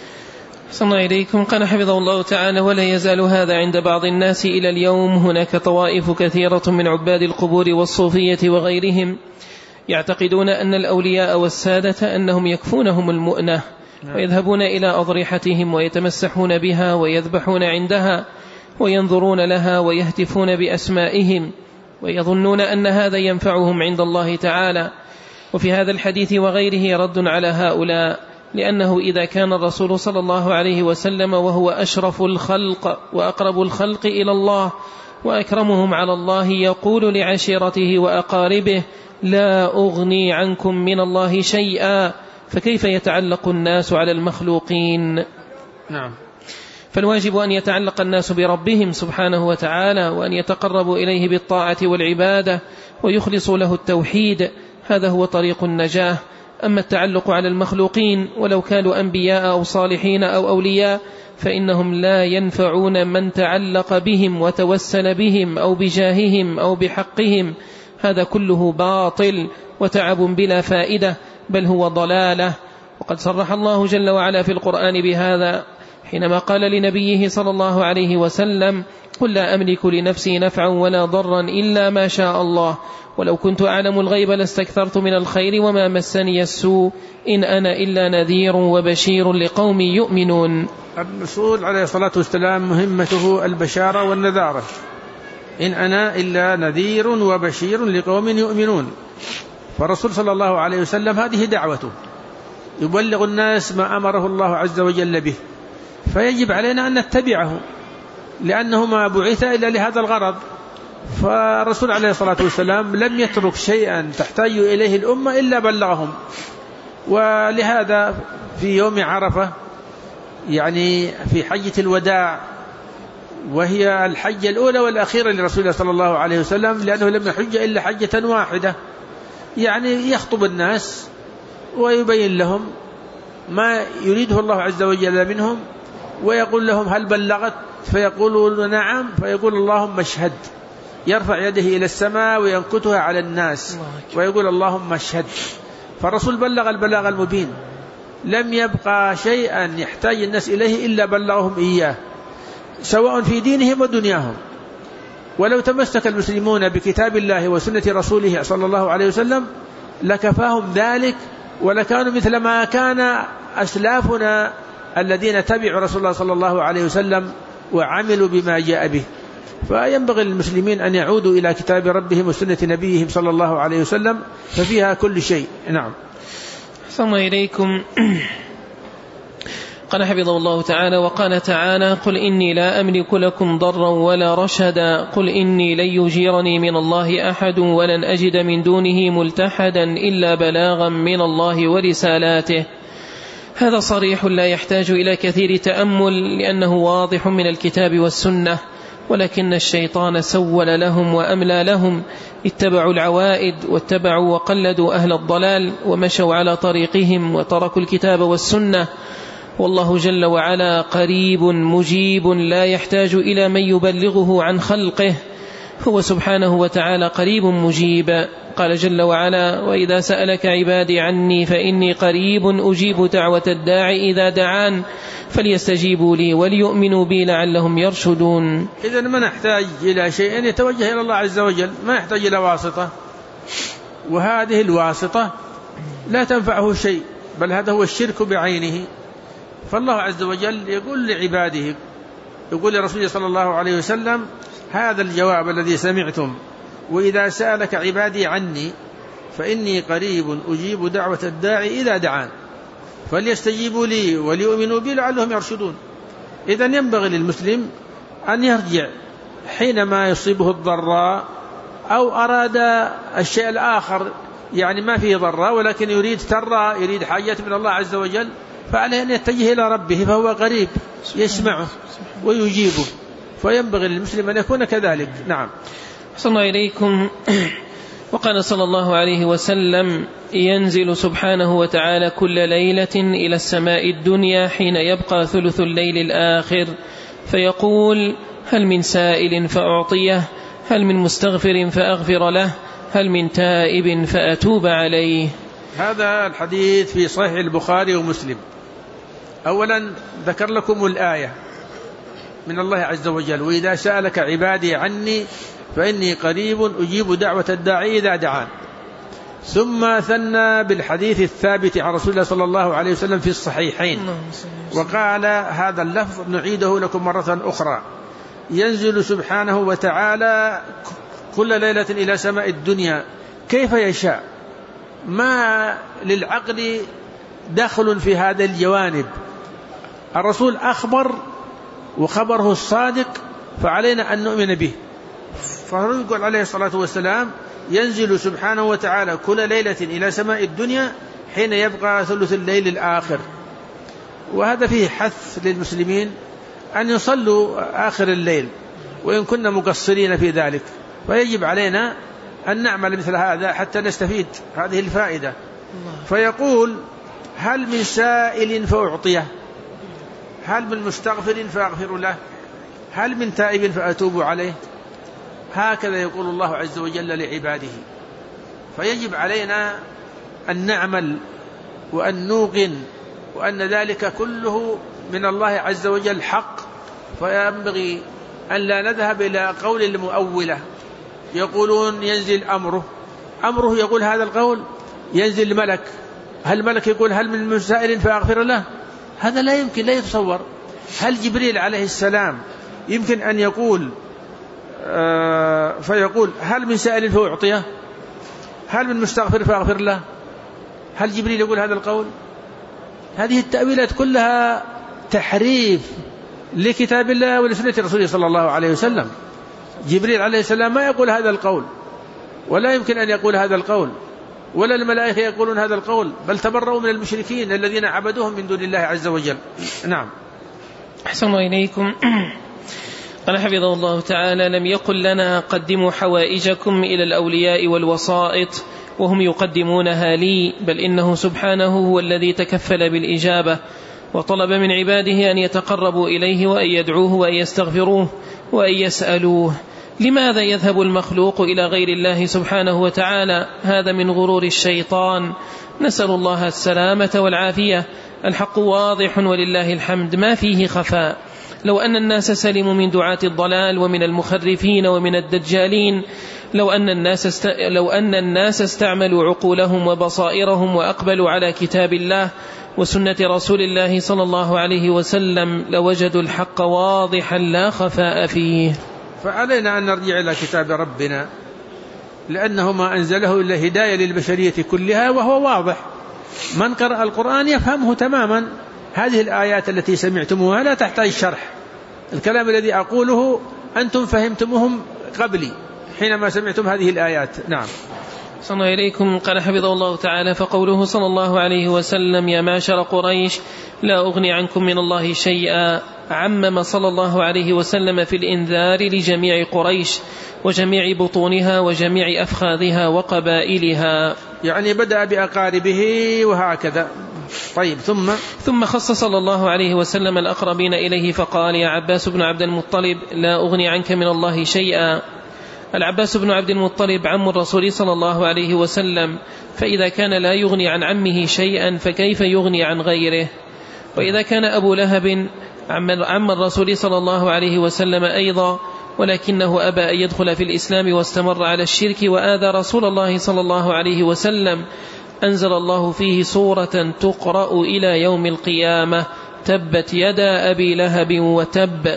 S2: صلى الله إليكم. قال حفظه الله تعالى: ولا يزال هذا عند بعض الناس إلى اليوم، هناك طوائف كثيرة من عباد القبور والصوفية وغيرهم يعتقدون أن الأولياء والسادة أنهم يكفونهم المؤنة، ويذهبون إلى أضرحتهم ويتمسحون بها ويذبحون عندها وينظرون لها ويهتفون بأسمائهم، ويظنون أن هذا ينفعهم عند الله تعالى. وفي هذا الحديث وغيره رد على هؤلاء، لأنه إذا كان الرسول صلى الله عليه وسلم وهو أشرف الخلق وأقرب الخلق إلى الله وأكرمهم على الله يقول لعشيرته وأقاربه: لا أغني عنكم من الله شيئا، فكيف يتعلق الناس على المخلوقين؟
S1: نعم.
S2: فالواجب أن يتعلق الناس بربهم سبحانه وتعالى، وأن يتقربوا إليه بالطاعة والعبادة ويخلصوا له التوحيد، هذا هو طريق النجاة. أما التعلق على المخلوقين ولو كانوا أنبياء أو صالحين أو أولياء فإنهم لا ينفعون من تعلق بهم وتوسل بهم أو بجاههم أو بحقهم، هذا كله باطل وتعب بلا فائدة، بل هو ضلالة. وقد صرح الله جل وعلا في القرآن بهذا حينما قال لنبيه صلى الله عليه وسلم: قل لا أملك لنفسي نفعا ولا ضرا إلا ما شاء الله، ولو كنت أعلم الغيب لاستكثرت من الخير وما مسني السوء إن أنا إلا نذير وبشير لقوم يؤمنون.
S1: الرسول عليه الصلاة والسلام مهمته البشارة والنذارة، إن أنا إلا نذير وبشير لقوم يؤمنون. فالرسول صلى الله عليه وسلم هذه دعوته، يبلغ الناس ما أمره الله عز وجل به، فيجب علينا أن نتبعه، لأنه ما بعث إلا لهذا الغرض. فالرسول عليه الصلاة والسلام لم يترك شيئا تحتاج إليه الأمة إلا بلغهم. ولهذا في يوم عرفة، يعني في حجة الوداع، وهي الحجة الأولى والأخيرة لرسول الله صلى الله عليه وسلم، لأنه لم يحج إلا حجة واحدة، يعني يخطب الناس ويبين لهم ما يريده الله عز وجل منهم، ويقول لهم: هل بلغت؟ فيقولون: نعم. فيقول: اللهم اشهد. يرفع يده إلى السماء وينكتها على الناس ويقول: اللهم اشهد. فالرسول بلغ البلاغ المبين، لم يبقى شيئا يحتاج الناس إليه إلا بلغهم إياه، سواء في دينهم ودنياهم. ولو تمسك المسلمون بكتاب الله وسنة رسوله صلى الله عليه وسلم لكفاهم ذلك، ولكانوا مثل ما كان أسلافنا الذين تبعوا رسول الله صلى الله عليه وسلم وعملوا بما جاء به. فينبغي للمسلمين أن يعودوا إلى كتاب ربهم وسنة نبيهم صلى الله عليه وسلم، ففيها كل شيء. نعم.
S2: صلى إليكم. قال حفظه الله تعالى: وقال تعالى: قل إني لا أملك لكم ضرا ولا رشدا، قل إني لن يجيرني من الله أحد ولن أجد من دونه ملتحدا إلا بلاغا من الله ورسالاته. هذا صريح لا يحتاج إلى كثير تأمل، لأنه واضح من الكتاب والسنة، ولكن الشيطان سول لهم وأملى لهم، اتبعوا العوائد واتبعوا وقلدوا أهل الضلال ومشوا على طريقهم وتركوا الكتاب والسنة. والله جل وعلا قريب مجيب لا يحتاج إلى من يبلغه عن خلقه، هو سبحانه وتعالى قريب مجيب. قال جل وعلا: وإذا سألك عبادي عني فإني قريب أجيب دعوة الداعي إذا دعان فليستجيبوا لي وليؤمنوا بي لعلهم يرشدون.
S1: إذن ما نحتاج إلى شيء يتوجه إلى الله عز وجل، ما يحتاج إلى واسطة، وهذه الواسطة لا تنفعه شيء، بل هذا هو الشرك بعينه. فالله عز وجل يقول لعباده، يقول لرسوله صلى الله عليه وسلم: هذا الجواب الذي سمعتم: وإذا سألك عبادي عني فإني قريب أجيب دعوة الداعي إذا دعان فليستجيبوا لي وليؤمنوا بي لعلهم يرشدون. إذن ينبغي للمسلم أن يرجع حينما يصيبه الضراء أو أراد الشيء الآخر، يعني ما فيه ضراء ولكن يريد ترى، يريد حاجة من الله عز وجل، فعليه أن يتجه إلى ربه، فهو قريب يسمعه ويجيبه، فينبغي للمسلم أن يكون كذلك. نعم.
S2: صلى الله إليكم. وقال صلى الله عليه وسلم: ينزل سبحانه وتعالى كل ليلة إلى السماء الدنيا حين يبقى ثلث الليل الآخر فيقول: هل من سائل فأعطيه، هل من مستغفر فأغفر له، هل من تائب فأتوب عليه.
S1: هذا الحديث في صحيح البخاري ومسلم. أولا ذكر لكم الآية من الله عز وجل: وإذا سألك عبادي عني فإني قريب أجيب دعوة الداعي إذا دعان. ثم ثنى بالحديث الثابت عن رسول الله صلى الله عليه وسلم في الصحيحين، وقال هذا اللفظ نعيده لكم مرة أخرى: ينزل سبحانه وتعالى كل ليلة إلى سماء الدنيا كيف يشاء، ما للعقل دخل في هذا الجوانب. الرسول أخبر وخبره الصادق فعلينا أن نؤمن به. فيقول عليه الصلاة والسلام: ينزل سبحانه وتعالى كل ليلة إلى سماء الدنيا حين يبقى ثلث الليل الآخر. وهذا فيه حث للمسلمين أن يصلوا آخر الليل وإن كنا مقصرين في ذلك، فيجب علينا أن نعمل مثل هذا حتى نستفيد هذه الفائدة. فيقول: هل من سائل فأعطيه، هل من مستغفر فأغفر له، هل من تائب فأتوب عليه. هكذا يقول الله عز وجل لعباده. فيجب علينا أن نعمل وأن نوقن وأن ذلك كله من الله عز وجل حق. فينبغي أن لا نذهب إلى قول المؤولة يقولون ينزل أمره يقول هذا القول، ينزل الملك، هل الملك يقول هل من سائل فأغفر له؟ هذا لا يمكن، لا يتصور. هل جبريل عليه السلام يمكن أن يقول فيقول هل من سائل فأعطيه، هل من مستغفر فأغفر له؟ هل جبريل يقول هذا القول؟ هذه التأويلات كلها تحريف لكتاب الله ولسنة رسوله صلى الله عليه وسلم. جبريل عليه السلام ما يقول هذا القول، ولا يمكن أن يقول هذا القول، ولا الملائكة يقولون هذا القول، بل تبرؤوا من المشركين الذين عبدوهم من دون الله عز وجل. نعم.
S2: أحسن الله إليكم. قال حفظه الله تعالى: لم يقل لنا قدموا حوائجكم إلى الأولياء والوسائط وهم يقدمونها لي، بل إنه سبحانه هو الذي تكفل بالإجابة وطلب من عباده أن يتقربوا إليه وأن يدعوه وأن يستغفروه وأن يسألوه. لماذا يذهب المخلوق إلى غير الله سبحانه وتعالى؟ هذا من غرور الشيطان، نسأل الله السلامة والعافية. الحق واضح ولله الحمد ما فيه خفاء. لو أن الناس سلموا من دعاة الضلال ومن المخرفين ومن الدجالين، لو أن الناس استعملوا عقولهم وبصائرهم وأقبلوا على كتاب الله وسنة رسول الله صلى الله عليه وسلم، لوجدوا الحق واضحا لا خفاء فيه.
S1: فعلينا أن نرجع إلى كتاب ربنا، لأنه ما أنزله إلا هداية للبشرية كلها، وهو واضح. من قرأ القرآن يفهمه تماما. هذه الآيات التي سمعتموها لا تحتاج شرح. الكلام الذي أقوله أنتم فهمتموهم قبلي حينما سمعتم هذه الآيات. نعم.
S2: صلى الله إليكم. قال حفظه الله تعالى: فقوله صلى الله عليه وسلم: يا معشر قريش لا أغني عنكم من الله شيئا، عمم صلى الله عليه وسلم في الإنذار لجميع قريش وجميع بطونها وجميع أفخاذها وقبائلها،
S1: يعني بدأ بأقاربه وهكذا. طيب.
S2: ثم خص صلى الله عليه وسلم الأقربين إليه فقال: يا عباس بن عبد المطلب لا أغني عنك من الله شيئا. العباس بن عبد المطلب عم الرسول صلى الله عليه وسلم، فإذا كان لا يغني عن عمه شيئا فكيف يغني عن غيره؟ وإذا كان أبو لهب عم الرسول صلى الله عليه وسلم أيضا، ولكنه أبى أن يدخل في الإسلام واستمر على الشرك وآذى رسول الله صلى الله عليه وسلم، أنزل الله فيه سورة تقرأ إلى يوم القيامة: تبت يدا أبي لهب وتب.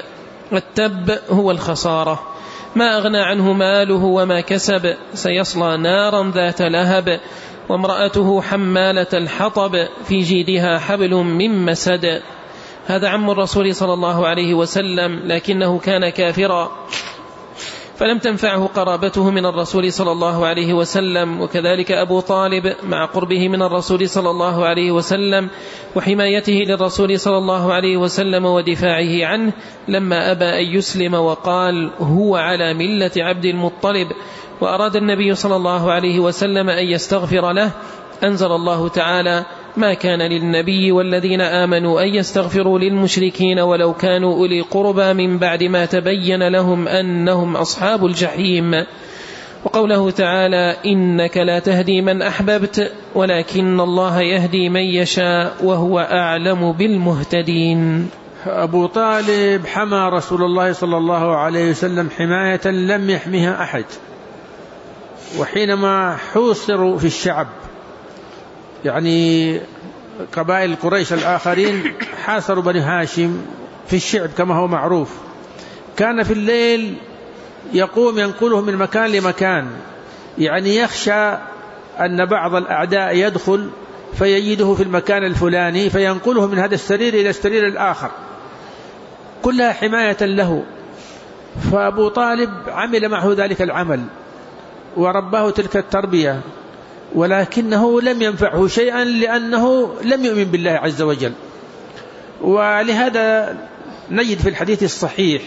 S2: التب هو الخسارة. ما أغنى عنه ماله وما كسب، سيصلى نارا ذات لهب، وامرأته حمالة الحطب، في جيدها حبل من مسد. هذا عم الرسول صلى الله عليه وسلم، لكنه كان كافرا فلم تنفعه قرابته من الرسول صلى الله عليه وسلم، وكذلك أبو طالب مع قربه من الرسول صلى الله عليه وسلم وحمايته للرسول صلى الله عليه وسلم ودفاعه عنه، لما أبى أن يسلم وقال هو على ملة عبد المطلب، وأراد النبي صلى الله عليه وسلم أن يستغفر له، أنزل الله تعالى: ما كان للنبي والذين آمنوا أن يستغفروا للمشركين ولو كانوا أولي قربى من بعد ما تبين لهم أنهم أصحاب الجحيم. وقوله تعالى: إنك لا تهدي من أحببت ولكن الله يهدي من يشاء وهو أعلم بالمهتدين.
S1: أبو طالب حمى رسول الله صلى الله عليه وسلم حماية لم يحميها أحد، وحينما حوصروا في الشعب، يعني قبائل قريش الآخرين حاصروا بني هاشم في الشعب كما هو معروف، كان في الليل يقوم ينقله من مكان لمكان، يعني يخشى أن بعض الأعداء يدخل فيجده في المكان الفلاني فينقله من هذا السرير إلى السرير الآخر، كلها حماية له. فأبو طالب عمل معه ذلك العمل ورباه تلك التربية، ولكنه لم ينفعه شيئا لأنه لم يؤمن بالله عز وجل. ولهذا نجد في الحديث الصحيح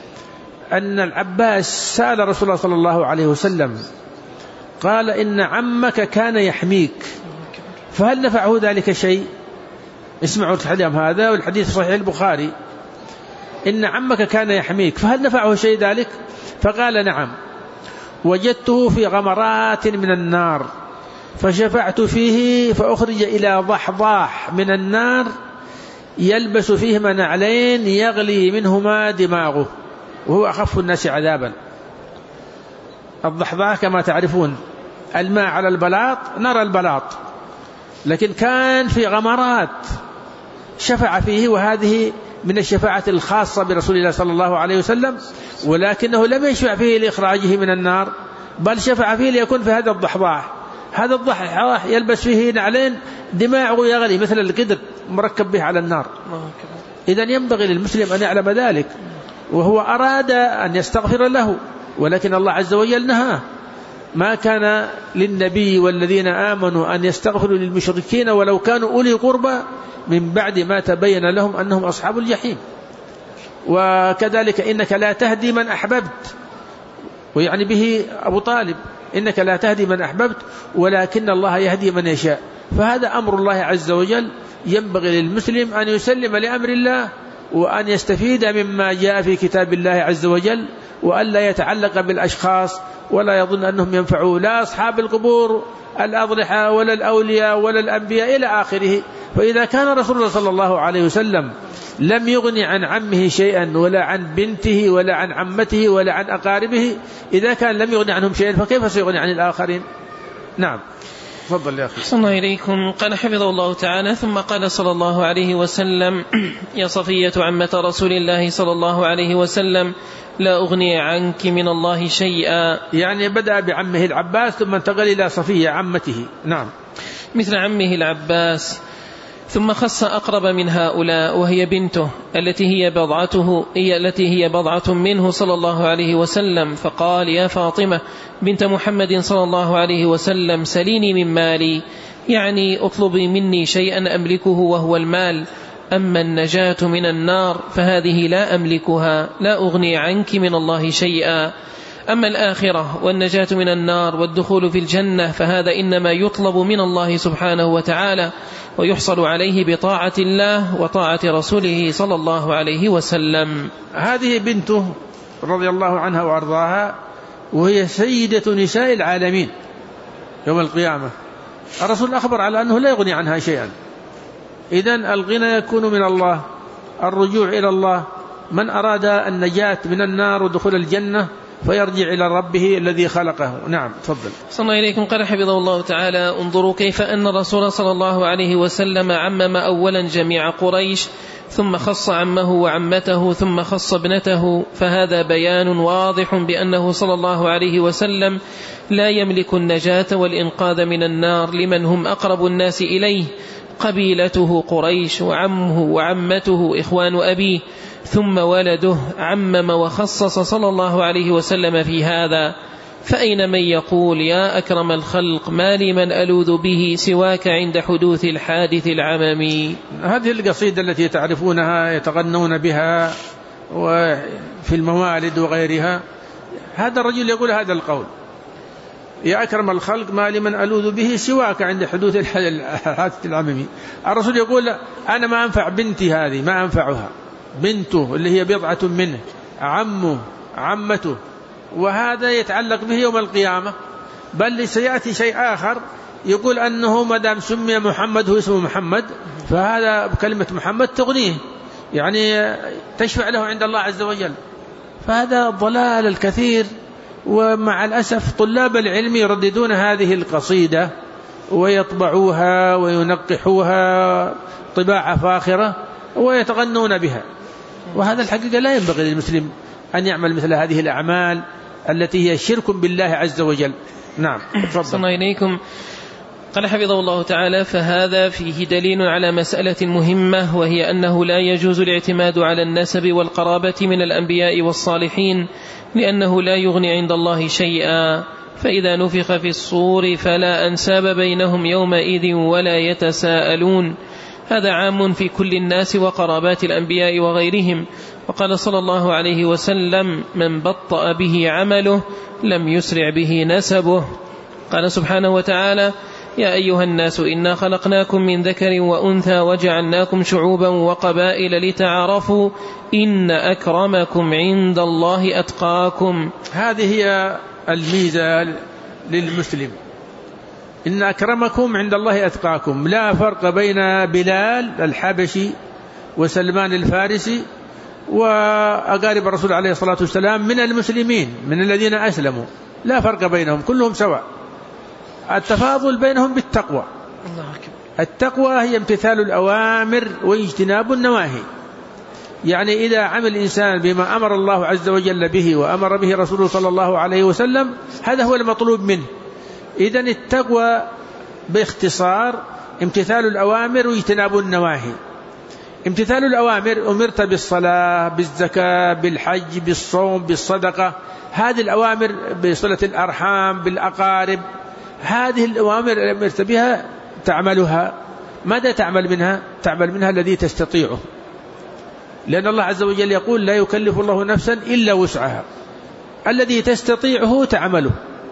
S1: أن العباس سأل رسول الله صلى الله عليه وسلم قال: إن عمك كان يحميك فهل نفعه ذلك شيء؟ اسمعوا الحديث هذا، والحديث صحيح البخاري: إن عمك كان يحميك فهل نفعه شيء ذلك؟ فقال: نعم، وجدته في غمرات من النار فشفعت فيه فأخرج إلى ضحضاح من النار يلبس فيهما نعلين يغلي منهما دماغه وهو أخف الناس عذابا. الضحضاح كما تعرفون الماء على البلاط، نرى البلاط، لكن كان في غمرات شفع فيه، وهذه من الشفاعة الخاصة برسول الله صلى الله عليه وسلم، ولكنه لم يشفع فيه لإخراجه من النار، بل شفع فيه ليكون في هذا الضحضاح. هذا الضحضاح يلبس فيه نعلين دماغه يغلي مثل القدر مركب به على النار. إذن ينبغي للمسلم أن يعلم ذلك، وهو أراد أن يستغفر له، ولكن الله عز وجل نهاه: ما كان للنبي والذين آمنوا أن يستغفروا للمشركين ولو كانوا أولي قربى من بعد ما تبين لهم أنهم أصحاب الجحيم. وكذلك إنك لا تهدي من أحببت، ويعني به أبو طالب: إنك لا تهدي من أحببت ولكن الله يهدي من يشاء. فهذا أمر الله عز وجل، ينبغي للمسلم أن يسلم لأمر الله وأن يستفيد مما جاء في كتاب الله عز وجل، وأن لا يتعلق بالأشخاص ولا يظن أنهم ينفعوا لا أصحاب القبور الأضرحة ولا الأولياء ولا الأنبياء إلى آخره. فإذا كان رسول الله صلى الله عليه وسلم لم يغني عن عمه شيئا ولا عن بنته ولا عن عمته ولا عن أقاربه، إذا كان لم يغني عنهم شيئا فكيف سيغني عن الآخرين؟ نعم، تفضل يا أخي.
S2: صلى الله إليكم. قال حفظه الله تعالى: ثم قال صلى الله عليه وسلم: يا صفية عمة رسول الله صلى الله عليه وسلم، لا أغني عنك من الله شيئا.
S1: يعني بدأ بعمه العباس ثم انتقل إلى صفية عمته. نعم،
S2: مثل عمه العباس. ثم خص أقرب من هؤلاء وهي بنته التي هي بضعة منه صلى الله عليه وسلم، فقال: يا فاطمة بنت محمد صلى الله عليه وسلم، سليني من مالي، يعني اطلبي مني شيئا أملكه وهو المال، أما النجاة من النار فهذه لا أملكها، لا أغني عنك من الله شيئا. أما الآخرة والنجاة من النار والدخول في الجنة فهذا إنما يطلب من الله سبحانه وتعالى، ويحصل عليه بطاعة الله وطاعة رسوله صلى الله عليه وسلم.
S1: هذه بنته رضي الله عنها وأرضاها، وهي سيدة نساء العالمين يوم القيامة. الرسول أخبر على أنه لا يغني عنها شيئا. إذن الغنى يكون من الله، الرجوع إلى الله. من أراد النجاة من النار ودخول الجنة فيرجع إلى ربه الذي خلقه. نعم تفضل.
S2: صلى إليكم. قال حفظه الله تعالى: انظروا كيف أن الرسول صلى الله عليه وسلم عمم أولا جميع قريش، ثم خص عمه وعمته، ثم خص ابنته، فهذا بيان واضح بأنه صلى الله عليه وسلم لا يملك النجاة والإنقاذ من النار لمن هم أقرب الناس إليه، قبيلته قريش، وعمه وعمته إخوان أبيه، ثم ولده. عمم وخصص صلى الله عليه وسلم في هذا. فأين من يقول: يا أكرم الخلق ما لي من ألوذ به سواك عند حدوث الحادث العممي.
S1: هذه القصيدة التي تعرفونها يتغنون بها وفي الموالد وغيرها، هذا الرجل يقول هذا القول: يا أكرم الخلق ما لي من ألوذ به سواك عند حدوث الحادث العممي. الرسول يقول: أنا ما أنفع بنتي هذه، ما أنفعها، بنته اللي هي بضعة منه، عمه، عمته، وهذا يتعلق به يوم القيامة. بل سيأتي شيء آخر يقول أنه مدام سمي محمد هو اسمه محمد، فهذا بكلمة محمد تغنيه، يعني تشفع له عند الله عز وجل. فهذا ضلال الكثير. ومع الأسف طلاب العلم يرددون هذه القصيدة ويطبعوها وينقحوها طباعة فاخرة ويتغنون بها، وهذا الحقيقة لا ينبغي للمسلم أن يعمل مثل هذه الأعمال التي هي شرك بالله عز وجل. نعم.
S2: صلى إليكم. قال حفظه الله تعالى: فهذا فيه دليل على مسألة مهمة، وهي أنه لا يجوز الاعتماد على النسب والقرابة من الأنبياء والصالحين، لأنه لا يغني عند الله شيئا. فإذا نفخ في الصور فلا أنساب بينهم يومئذ ولا يتساءلون. هذا عام في كل الناس وقرابات الأنبياء وغيرهم. وقال صلى الله عليه وسلم: من بطأ به عمله لم يسرع به نسبه. قال سبحانه وتعالى: يا أيها الناس إنا خلقناكم من ذكر وأنثى وجعلناكم شعوبا وقبائل لتعارفوا إن أكرمكم عند الله أتقاكم.
S1: هذه هي الميزة للمسلم، إن أكرمكم عند الله أتقاكم. لا فرق بين بلال الحبشي وسلمان الفارسي وأقارب الرسول عليه الصلاة والسلام من المسلمين من الذين أسلموا، لا فرق بينهم، كلهم سواء. التفاضل بينهم بالتقوى. التقوى هي امتثال الأوامر واجتناب النواهي. يعني إذا عمل الإنسان بما أمر الله عز وجل به وأمر به رسوله صلى الله عليه وسلم، هذا هو المطلوب منه. إذن التقوى باختصار امتثال الأوامر واجتناب النواهي. امتثال الأوامر: أمرت بالصلاة، بالزكاة، بالحج، بالصوم، بالصدقة. هذه الأوامر بصلة الأرحام، بالأقارب، هذه الأوامر أمرت بها تعملها. ماذا تعمل منها؟ تعمل منها الذي تستطيعه، لأن الله عز وجل يقول: لا يكلف الله نفسا إلا وسعها. الذي تستطيعه تعمله.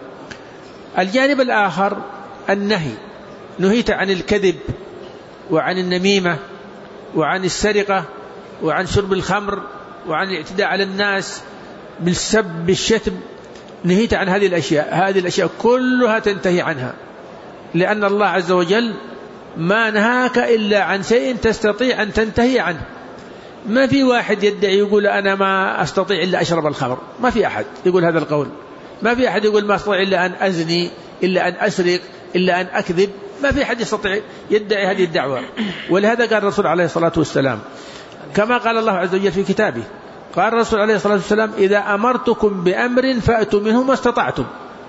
S1: الجانب الآخر النهي: نهيت عن الكذب وعن النميمة وعن السرقة وعن شرب الخمر وعن الاعتداء على الناس بالسب بالشتم. نهيت عن هذه الأشياء. هذه الأشياء كلها تنتهي عنها، لأن الله عز وجل ما نهاك إلا عن شيء تستطيع أن تنتهي عنه. ما في واحد يدعي يقول أنا ما أستطيع إلا أشرب الخمر، ما في أحد يقول هذا القول. ما في أحد يقول ما أستطيع إلا أن أزني، إلا أن أسرق، إلا أن أكذب. ما في أحد يستطيع يدعي هذه الدعوة. ولهذا قال الرسول عليه الصلاة والسلام كما قال الله عز وجل في كتابه، قال الرسول عليه الصلاة والسلام: إذا أمرتكم بأمر فأتوا منه ما استطعتم،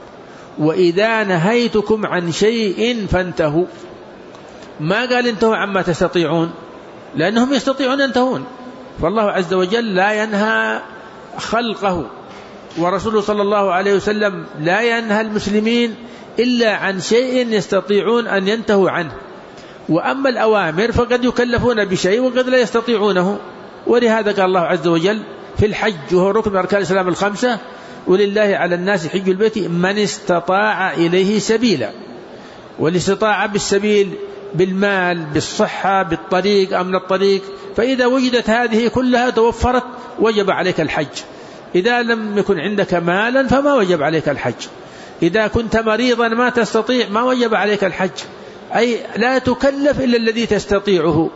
S1: وإذا نهيتكم عن شيء فانتهوا. ما قال انتهوا عما تستطيعون، لأنهم يستطيعون ينتهون. فالله عز وجل لا ينهى خلقه، ورسوله صلى الله عليه وسلم لا ينهى المسلمين إلا عن شيء يستطيعون أن ينتهوا عنه. وأما الأوامر فقد يكلفون بشيء وقد لا يستطيعونه. ولهذا قال الله عز وجل في الحج، وهو ركن من أركان الإسلام الخمسة: ولله على الناس حج البيت من استطاع إليه سبيلا. والاستطاعة بالسبيل بالمال، بالصحة، بالطريق، أمن الطريق. فإذا وجدت هذه كلها توفرت وجب عليك الحج. إذا لم يكن عندك مالا فما وجب عليك الحج. إذا كنت مريضا ما تستطيع ما وجب عليك الحج. أي لا تكلف إلا الذي تستطيعه.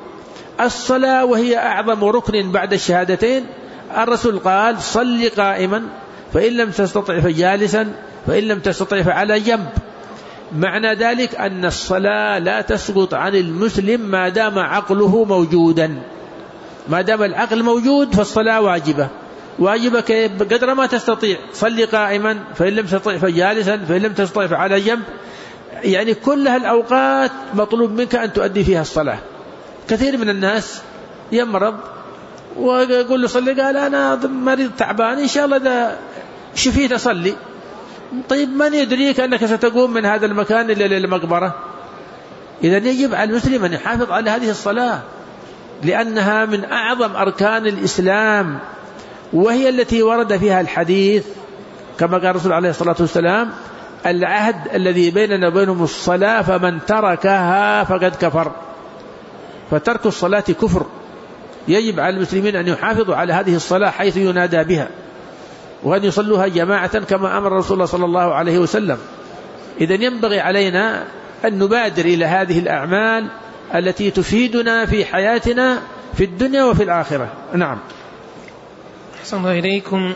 S1: الصلاة وهي أعظم ركن بعد الشهادتين، الرسول قال: صل قائما فإن لم تستطع فجالسا، فإن لم تستطع فعلى جنب. معنى ذلك أن الصلاة لا تسقط عن المسلم ما دام عقله موجودا. ما دام العقل موجود فالصلاة واجبة قدر ما تستطيع. صلي قائما، فإن لم تستطع فجالسا، فإن لم تستطع فعلى جنب. يعني كل هالأوقات مطلوب منك أن تؤدي فيها الصلاة. كثير من الناس يمرض ويقول له صلي، قال أنا مريض تعبان، إن شاء الله إذا شفيت أصلي. طيب من يدريك أنك ستقوم من هذا المكان إلى المقبرة؟ إذن يجب على المسلم أن يحافظ على هذه الصلاة، لأنها من أعظم أركان الإسلام، وهي التي ورد فيها الحديث كما قال الرسول عليه الصلاة والسلام: العهد الذي بيننا وبينهم الصلاة، فمن تركها فقد كفر. فترك الصلاة كفر. يجب على المسلمين أن يحافظوا على هذه الصلاة حيث ينادى بها، وأن يصلوها جماعة كما أمر رسول الله صلى الله عليه وسلم. إذن ينبغي علينا أن نبادر إلى هذه الأعمال التي تفيدنا في حياتنا في الدنيا وفي الآخرة. نعم.
S2: أحسن الله إليكم.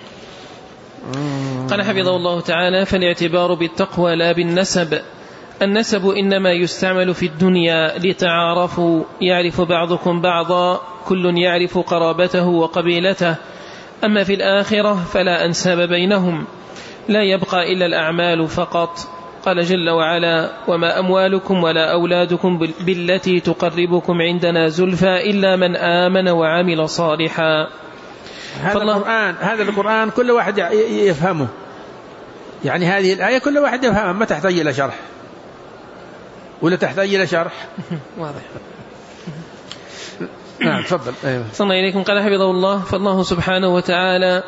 S2: قال حفظه الله تعالى: فالاعتبار بالتقوى لا بالنسب. النسب إنما يستعمل في الدنيا لتعارفوا، يعرف بعضكم بعضا، كل يعرف قرابته وقبيلته. أما في الآخرة فلا أنساب بينهم، لا يبقى إلا الأعمال فقط. قال جل وعلا: وما أموالكم ولا أولادكم بالتي تقربكم عندنا زلفى إلا من آمن وعمل صالحا.
S1: هذا القرآن كل واحد يفهمه. يعني هذه الآية كل واحد يفهمها، ما تحتاج إلى شرح ولا تحتاج إلى شرح.
S2: واضح.
S1: نعم تفضل.
S2: صلى إليكم. قال حفظه الله: فالله سبحانه وتعالى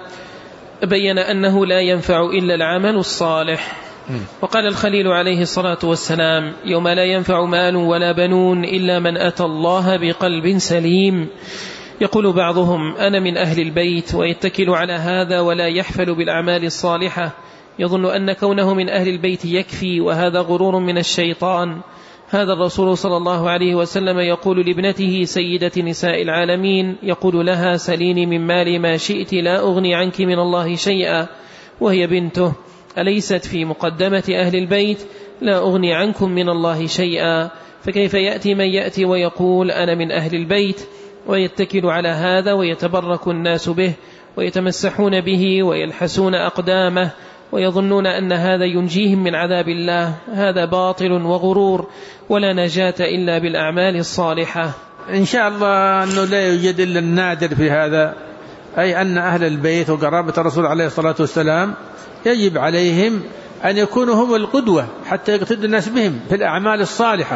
S2: بين أنه لا ينفع إلا العمل الصالح. وقال الخليل عليه الصلاة والسلام: يوم لا ينفع مال ولا بنون إلا من أتى الله بقلب سليم. يقول بعضهم: أنا من أهل البيت، ويتكل على هذا ولا يحفل بالأعمال الصالحة، يظن أن كونه من أهل البيت يكفي، وهذا غرور من الشيطان. هذا الرسول صلى الله عليه وسلم يقول لابنته سيدة نساء العالمين، يقول لها: سليني من مالي ما شئت لا أغني عنك من الله شيئا، وهي بنته، أليست في مقدمة أهل البيت: لا أغني عنكم من الله شيئا؟ فكيف يأتي من يأتي ويقول أنا من أهل البيت، ويتكل على هذا ويتبرك الناس به ويتمسحون به ويلحسون أقدامه ويظنون أن هذا ينجيهم من عذاب الله؟ هذا باطل وغرور، ولا نجاة إلا بالأعمال الصالحة.
S1: إن شاء الله أنه لا يوجد إلا النادر في هذا، أي أن أهل البيت وقرابة الرسول عليه الصلاة والسلام يجب عليهم أن يكونوا هم القدوة حتى يقتدي الناس بهم في الأعمال الصالحة،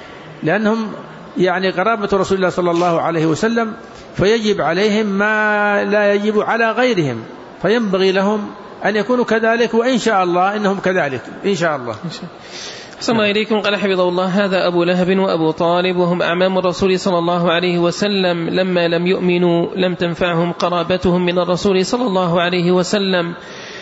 S1: لأنهم يعني قرابة رسول الله صلى الله عليه وسلم، فيجب عليهم ما لا يجب على غيرهم، فينبغي لهم أن يكونوا كذلك، وإن شاء الله إنهم كذلك إن شاء الله.
S2: صلى الله عليكم. قال حفظه الله: هذا أبو لهب وأبو طالب، وهم أعمام الرسول صلى الله عليه وسلم، لما لم يؤمنوا لم تنفعهم قرابتهم من الرسول صلى الله عليه وسلم.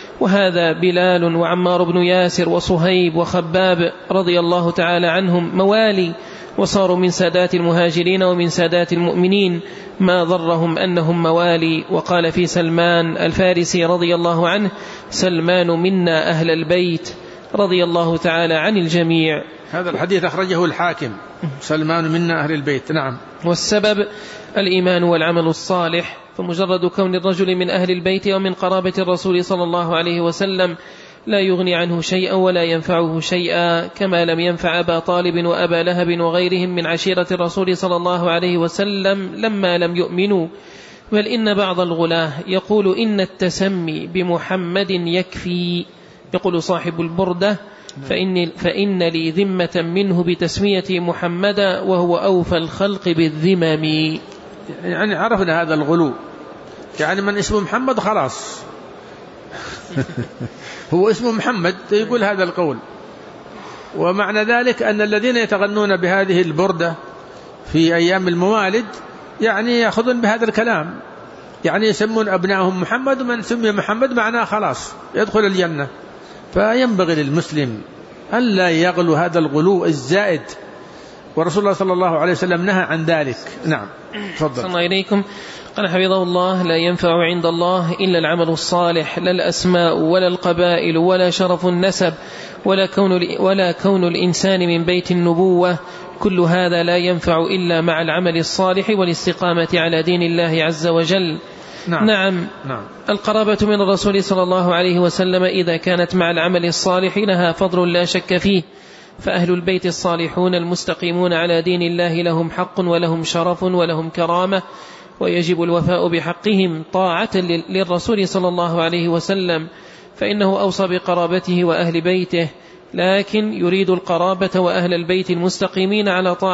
S2: وهذا بلال وعمار بن ياسر وصهيب وخباب رضي الله تعالى عنهم موالي، وصاروا من سادات المهاجرين ومن سادات المؤمنين، ما ضرهم أنهم موالي. وقال في سلمان الفارسي رضي الله عنه: سلمان منا أهل البيت، رضي الله تعالى عن الجميع.
S1: هذا الحديث أخرجه الحاكم: سلمان منا أهل البيت. نعم.
S2: والسبب الإيمان والعمل الصالح، فمجرد كون الرجل من أهل البيت ومن قرابة الرسول صلى الله عليه وسلم لا يغني عنه شيئا ولا ينفعه شيئا، كما لم ينفع أبا طالب وأبا لهب وغيرهم من عشيرة الرسول صلى الله عليه وسلم لما لم يؤمنوا. بل إن بعض الغلاة يقول إن التسمي بمحمد يكفي. يقول صاحب البردة: فإن لي ذمة منه بتسمية محمدا، وهو أوفى الخلق بالذمم.
S1: يعني عرفنا هذا الغلو، يعني من اسمه محمد خلاص هو اسمه محمد يقول هذا القول. ومعنى ذلك أن الذين يتغنون بهذه البردة في أيام الموالد يعني يأخذون بهذا الكلام، يعني يسمون أبنائهم محمد، ومن سمي محمد معناه خلاص يدخل الجنة. فينبغي للمسلم أن لا يغلو هذا الغلو الزائد، ورسول الله صلى الله عليه وسلم نهى عن ذلك. نعم تفضل.
S2: صلى الله إليكم. قال حفظه الله: لا ينفع عند الله إلا العمل الصالح، لا الأسماء ولا القبائل ولا شرف النسب ولا كون الإنسان من بيت النبوة، كل هذا لا ينفع إلا مع العمل الصالح والاستقامة على دين الله عز وجل. نعم. القرابة من الرسول صلى الله عليه وسلم إذا كانت مع العمل الصالح لها فضل لا شك فيه، فأهل البيت الصالحون المستقيمون على دين الله لهم حق ولهم شرف ولهم كرامة، ويجب الوفاء بحقهم طاعة للرسول صلى الله عليه وسلم، فإنه أوصى بقرابته وأهل بيته، لكن يريد القرابة وأهل البيت المستقيمين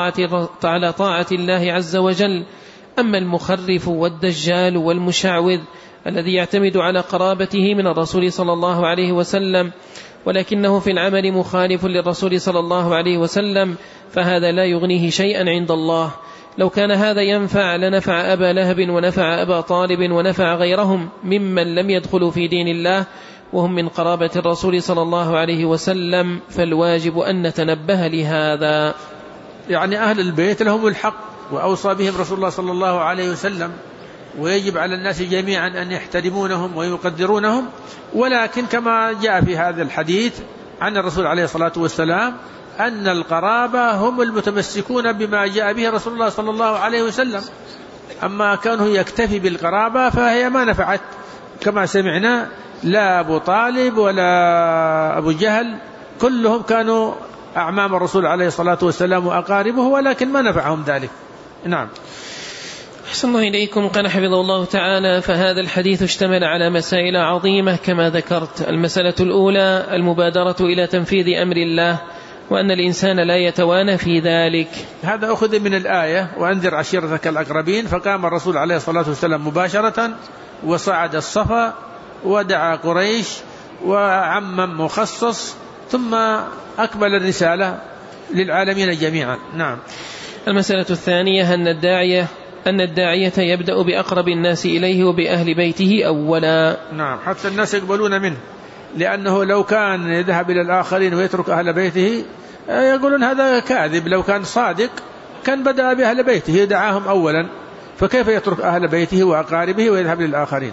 S2: على طاعة الله عز وجل. أما المخرف والدجال والمشعوذ الذي يعتمد على قرابته من الرسول صلى الله عليه وسلم ولكنه في العمل مخالف للرسول صلى الله عليه وسلم، فهذا لا يغنيه شيئا عند الله. لو كان هذا ينفع لنفع أبا لهب ونفع أبا طالب ونفع غيرهم ممن لم يدخلوا في دين الله وهم من قرابة الرسول صلى الله عليه وسلم، فالواجب أن نتنبه لهذا.
S1: يعني أهل البيت لهم الحق وأوصى بهم رسول الله صلى الله عليه وسلم، ويجب على الناس جميعا أن يحترمونهم ويقدرونهم، ولكن كما جاء في هذا الحديث عن الرسول عليه الصلاة والسلام أن القرابة هم المتمسكون بما جاء به رسول الله صلى الله عليه وسلم، أما كانه يكتفي بالقرابة فهي ما نفعت، كما سمعنا لا أبو طالب ولا أبو جهل كلهم كانوا أعمام الرسول عليه الصلاة والسلام وأقاربه، ولكن ما نفعهم ذلك. نعم.
S2: أحسن الله إليكم. قال حفظه الله تعالى: فهذا الحديث اشتمل على مسائل عظيمة كما ذكرت. المسألة الأولى المبادرة إلى تنفيذ أمر الله، وأن الإنسان لا يتوانى في ذلك.
S1: هذا أخذ من الآية: وأنذر عشيرتك الأقربين. فقام الرسول عليه الصلاة والسلام مباشرة وصعد الصفا ودعا قريش وعمم مخصص، ثم أكمل الرسالة للعالمين جميعا. نعم.
S2: المسألة الثانية أن الداعية يبدأ بأقرب الناس إليه وبأهل بيته أولا.
S1: نعم، حتى الناس يقبلون منه، لأنه لو كان يذهب إلى الآخرين ويترك أهل بيته يقولون هذا كاذب. لو كان صادق كان بدأ بأهل بيته دعاهم أولا، فكيف يترك أهل بيته وأقاربه ويذهب للآخرين؟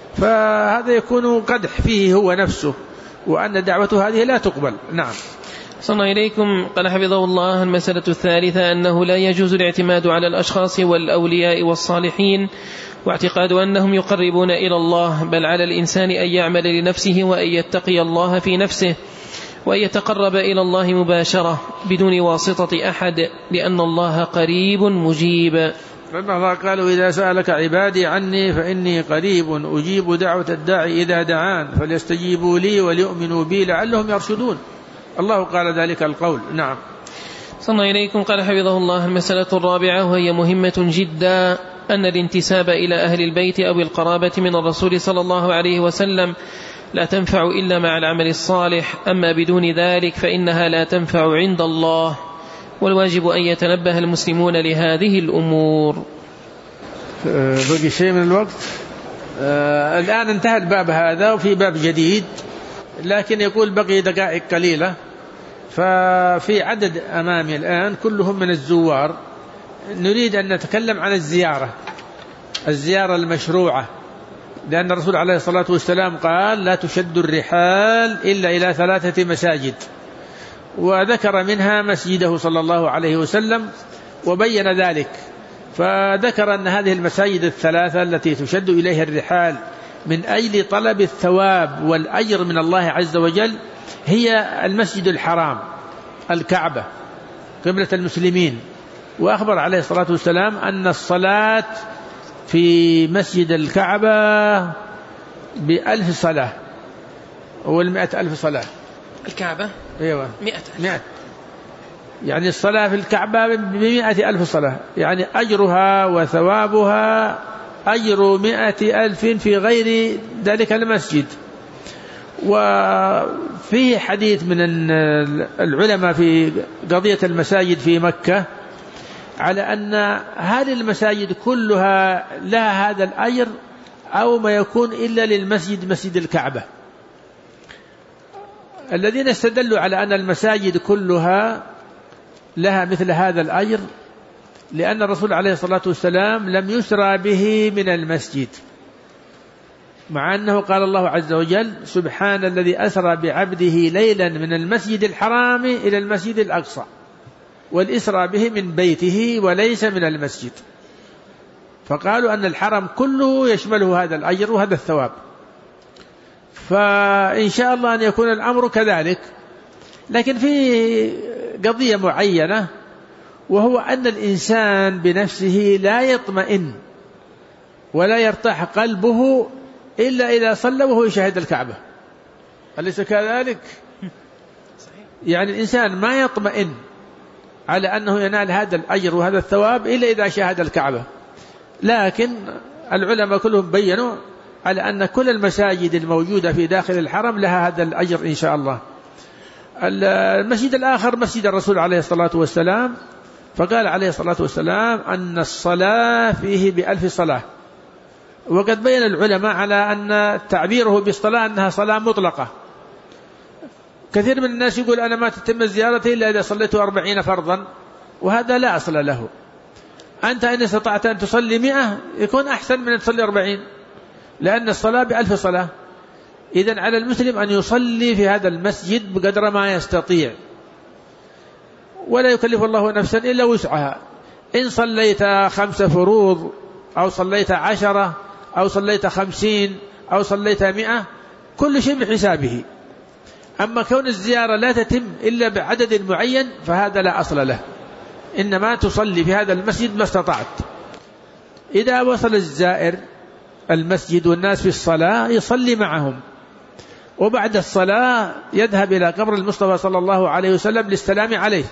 S1: فهذا يكون قدح فيه هو نفسه، وأن دعوته هذه لا تقبل. نعم.
S2: صلى إليكم. قال حفظه الله: المسألة الثالثة أنه لا يجوز الاعتماد على الأشخاص والأولياء والصالحين واعتقاد أنهم يقربون إلى الله، بل على الإنسان أن يعمل لنفسه وأن يتقي الله في نفسه وأن يتقرب إلى الله مباشرة بدون واسطة أحد، لأن الله قريب مجيب.
S1: لأن الله قال: إذا سألك عبادي عني فإني قريب أجيب دعوة الداعي إذا دعان فليستجيبوا لي وليؤمنوا بي لعلهم يرشدون. الله قال ذلك القول. نعم.
S2: صلى إليكم. قال حفظه الله: المسألة الرابعة وهي مهمة جدا، أن الانتساب إلى أهل البيت أو القرابة من الرسول صلى الله عليه وسلم لا تنفع إلا مع العمل الصالح، أما بدون ذلك فإنها لا تنفع عند الله، والواجب أن يتنبه المسلمون لهذه الأمور.
S1: بقي شيء من الوقت. الآن انتهى الباب هذا وفي باب جديد، لكن يقول بقي دقائق قليلة. ففي عدد أمامي الآن كلهم من الزوار، نريد أن نتكلم عن الزيارة المشروعة، لأن الرسول عليه الصلاة والسلام قال: لا تشد الرحال إلا إلى 3 مساجد، وذكر منها مسجده صلى الله عليه وسلم وبين ذلك، فذكر أن هذه المساجد الثلاثة التي تشد إليها الرحال من أجل طلب الثواب والأجر من الله عز وجل هي المسجد الحرام الكعبة قبلة المسلمين، وأخبر عليه الصلاة والسلام أن الصلاة في مسجد الكعبة ب1000 صلاة، وال100,000 صلاة.
S2: الكعبة
S1: أيوة
S2: 100.
S1: يعني الصلاة في الكعبة ب100,000 صلاة، يعني أجرها وثوابها أجر 100,000 في غير ذلك المسجد. وفيه حديث من العلماء في قضية المساجد في مكة على أن هذه المساجد كلها لها هذا الأجر أو ما يكون إلا للمسجد مسجد الكعبة. الذين استدلوا على أن المساجد كلها لها مثل هذا الأجر لأن الرسول عليه الصلاة والسلام لم يسرى به من المسجد، مع أنه قال الله عز وجل: سبحان الذي أسرى بعبده ليلا من المسجد الحرام إلى المسجد الأقصى، والإسرى به من بيته وليس من المسجد. فقالوا أن الحرم كله يشمله هذا الأجر وهذا الثواب. فإن شاء الله أن يكون الأمر كذلك، لكن في قضية معينة، وهو أن الإنسان بنفسه لا يطمئن ولا يرتاح قلبه إلا إذا صلى وهو يشاهد الكعبة، أليس كذلك؟ يعني الإنسان ما يطمئن على أنه ينال هذا الأجر وهذا الثواب إلا إذا شاهد الكعبة. لكن العلماء كلهم بيّنوا على أن كل المساجد الموجودة في داخل الحرم لها هذا الأجر إن شاء الله. المسجد الآخر مسجد الرسول عليه الصلاة والسلام، فقال عليه الصلاة والسلام أن الصلاة فيه ب1000 صلاة. وقد بين العلماء على أن تعبيره بالصلاة أنها صلاة مطلقة. كثير من الناس يقول أنا ما تتم زيارتي إلا إذا صليت 40 فرضا، وهذا لا أصل له. أنت إن استطعت أن تصلي 100 يكون أحسن من أن تصلي 40، لأن الصلاة ب1000 صلاة. إذن على المسلم أن يصلي في هذا المسجد بقدر ما يستطيع، ولا يكلف الله نفسا إلا وسعها. إن صليت 5 فروض أو صليت 10 أو صليت 50 أو صليت 100، كل شيء بحسابه. أما كون الزيارة لا تتم إلا بعدد معين فهذا لا أصل له، إنما تصلي في هذا المسجد ما استطعت. إذا وصل الزائر المسجد والناس في الصلاة يصلي معهم، وبعد الصلاة يذهب إلى قبر المصطفى صلى الله عليه وسلم للسلام عليه.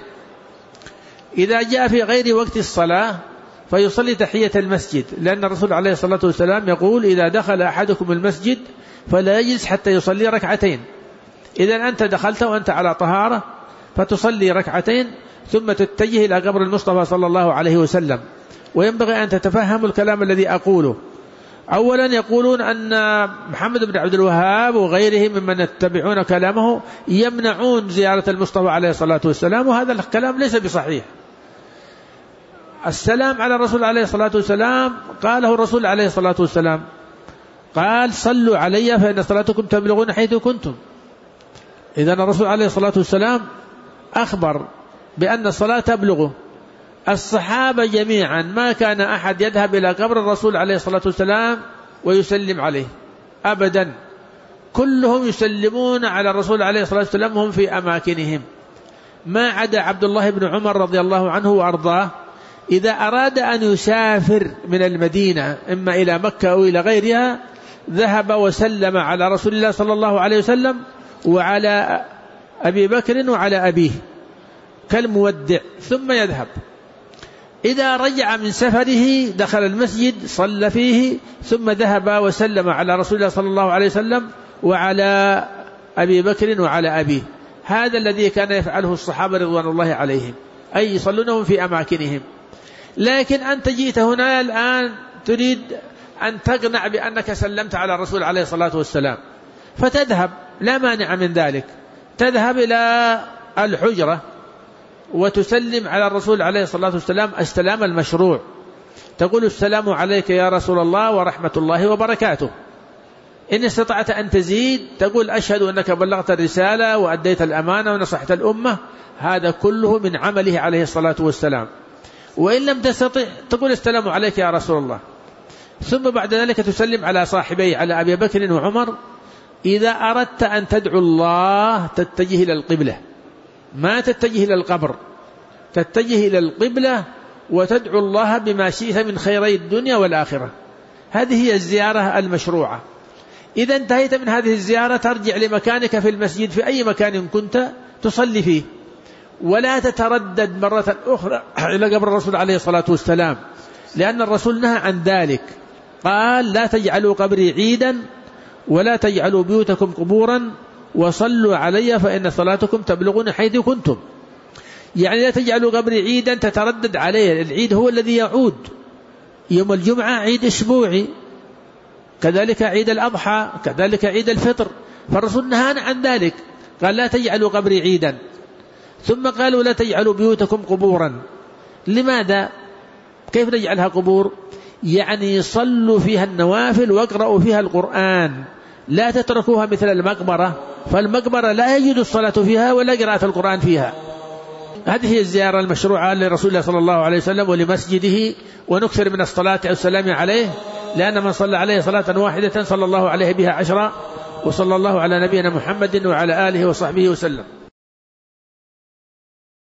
S1: إذا جاء في غير وقت الصلاة فيصلي تحية المسجد، لأن الرسول عليه الصلاة والسلام يقول: إذا دخل أحدكم المسجد فلا يجلس حتى يصلي ركعتين. إذا أنت دخلت وأنت على طهارة فتصلي ركعتين ثم تتجه إلى قبر المصطفى صلى الله عليه وسلم. وينبغي أن تتفهموا الكلام الذي أقوله. أولا يقولون أن محمد بن عبد الوهاب وغيره ممن يتبعون كلامه يمنعون زيارة المصطفى عليه الصلاة والسلام، وهذا الكلام ليس بصحيح. السلام على الرسول عليه الصلاة والسلام قاله الرسول عليه الصلاة والسلام، قال: صلوا علي فإن صلاتكم تبلغون حيث كنتم. إذن الرسول عليه الصلاة والسلام أخبر بأن الصلاة تبلغه. الصحابة جميعا ما كان أحد يذهب إلى قبر الرسول عليه الصلاة والسلام ويسلم عليه أبدا، كلهم يسلمون على الرسول عليه الصلاة والسلام وهم في أماكنهم، ما عدا عبد الله بن عمر رضي الله عنه وأرضاه. إذا أراد أن يسافر من المدينة إما إلى مكة أو إلى غيرها ذهب وسلم على رسول الله صلى الله عليه وسلم وعلى أبي بكر وعلى أبيه كالمودع، ثم يذهب. إذا رجع من سفره دخل المسجد صلى فيه، ثم ذهب وسلم على رسول الله صلى الله عليه وسلم وعلى أبي بكر وعلى أبيه. هذا الذي كان يفعله الصحابة رضوان الله عليهم، أي يصلونهم في أماكنهم. لكن أنت جئت هنا الآن تريد أن تقنع بأنك سلمت على الرسول عليه الصلاة والسلام، فتذهب، لا مانع من ذلك، تذهب إلى الحجرة وتسلم على الرسول عليه الصلاة والسلام السلام المشروع، تقول: السلام عليك يا رسول الله ورحمة الله وبركاته. إن استطعت أن تزيد تقول: أشهد أنك بلغت الرسالة وأديت الأمانة ونصحت الأمة. هذا كله من عمله عليه الصلاة والسلام. وإن لم تستطع تقول: السلام عليك يا رسول الله. ثم بعد ذلك تسلم على صاحبي، على أبي بكر وعمر. إذا أردت أن تدعو الله تتجه إلى القبلة، ما تتجه إلى القبر، تتجه إلى القبلة وتدعو الله بما شئت من خيري الدنيا والآخرة. هذه هي الزيارة المشروعة. إذا انتهيت من هذه الزيارة ترجع لمكانك في المسجد في أي مكان كنت تصلي فيه، ولا تتردد مرة أخرى إلى قبر الرسول عليه الصلاة والسلام، لأن الرسول نهى عن ذلك. قال: لا تجعلوا قبري عيدا ولا تجعلوا بيوتكم قبورا وصلوا علي فإن صلاتكم تبلغون حيث كنتم. يعني لا تجعلوا قبري عيدا تتردد عليه، العيد هو الذي يعود. يوم الجمعة عيد أسبوعي، كذلك عيد الأضحى، كذلك عيد الفطر، فالرسول نهانا عن ذلك. قال: لا تجعلوا قبري عيدا. ثم قالوا: لا تجعلوا بيوتكم قبورا. لماذا؟ كيف نجعلها قبور؟ يعني صلوا فيها النوافل واقرأوا فيها القرآن، لا تتركوها مثل المقبرة، فالمقبرة لا يجد الصلاة فيها ولا قراءة القرآن فيها. هذه هي الزيارة المشروعة لرسول الله صلى الله عليه وسلم ولمسجده، ونكثر من الصلاة والسلام عليه، لأن من صلى عليه صلاة واحدة صلى الله عليه بها 10. وصلى الله على نبينا محمد وعلى آله وصحبه وسلم.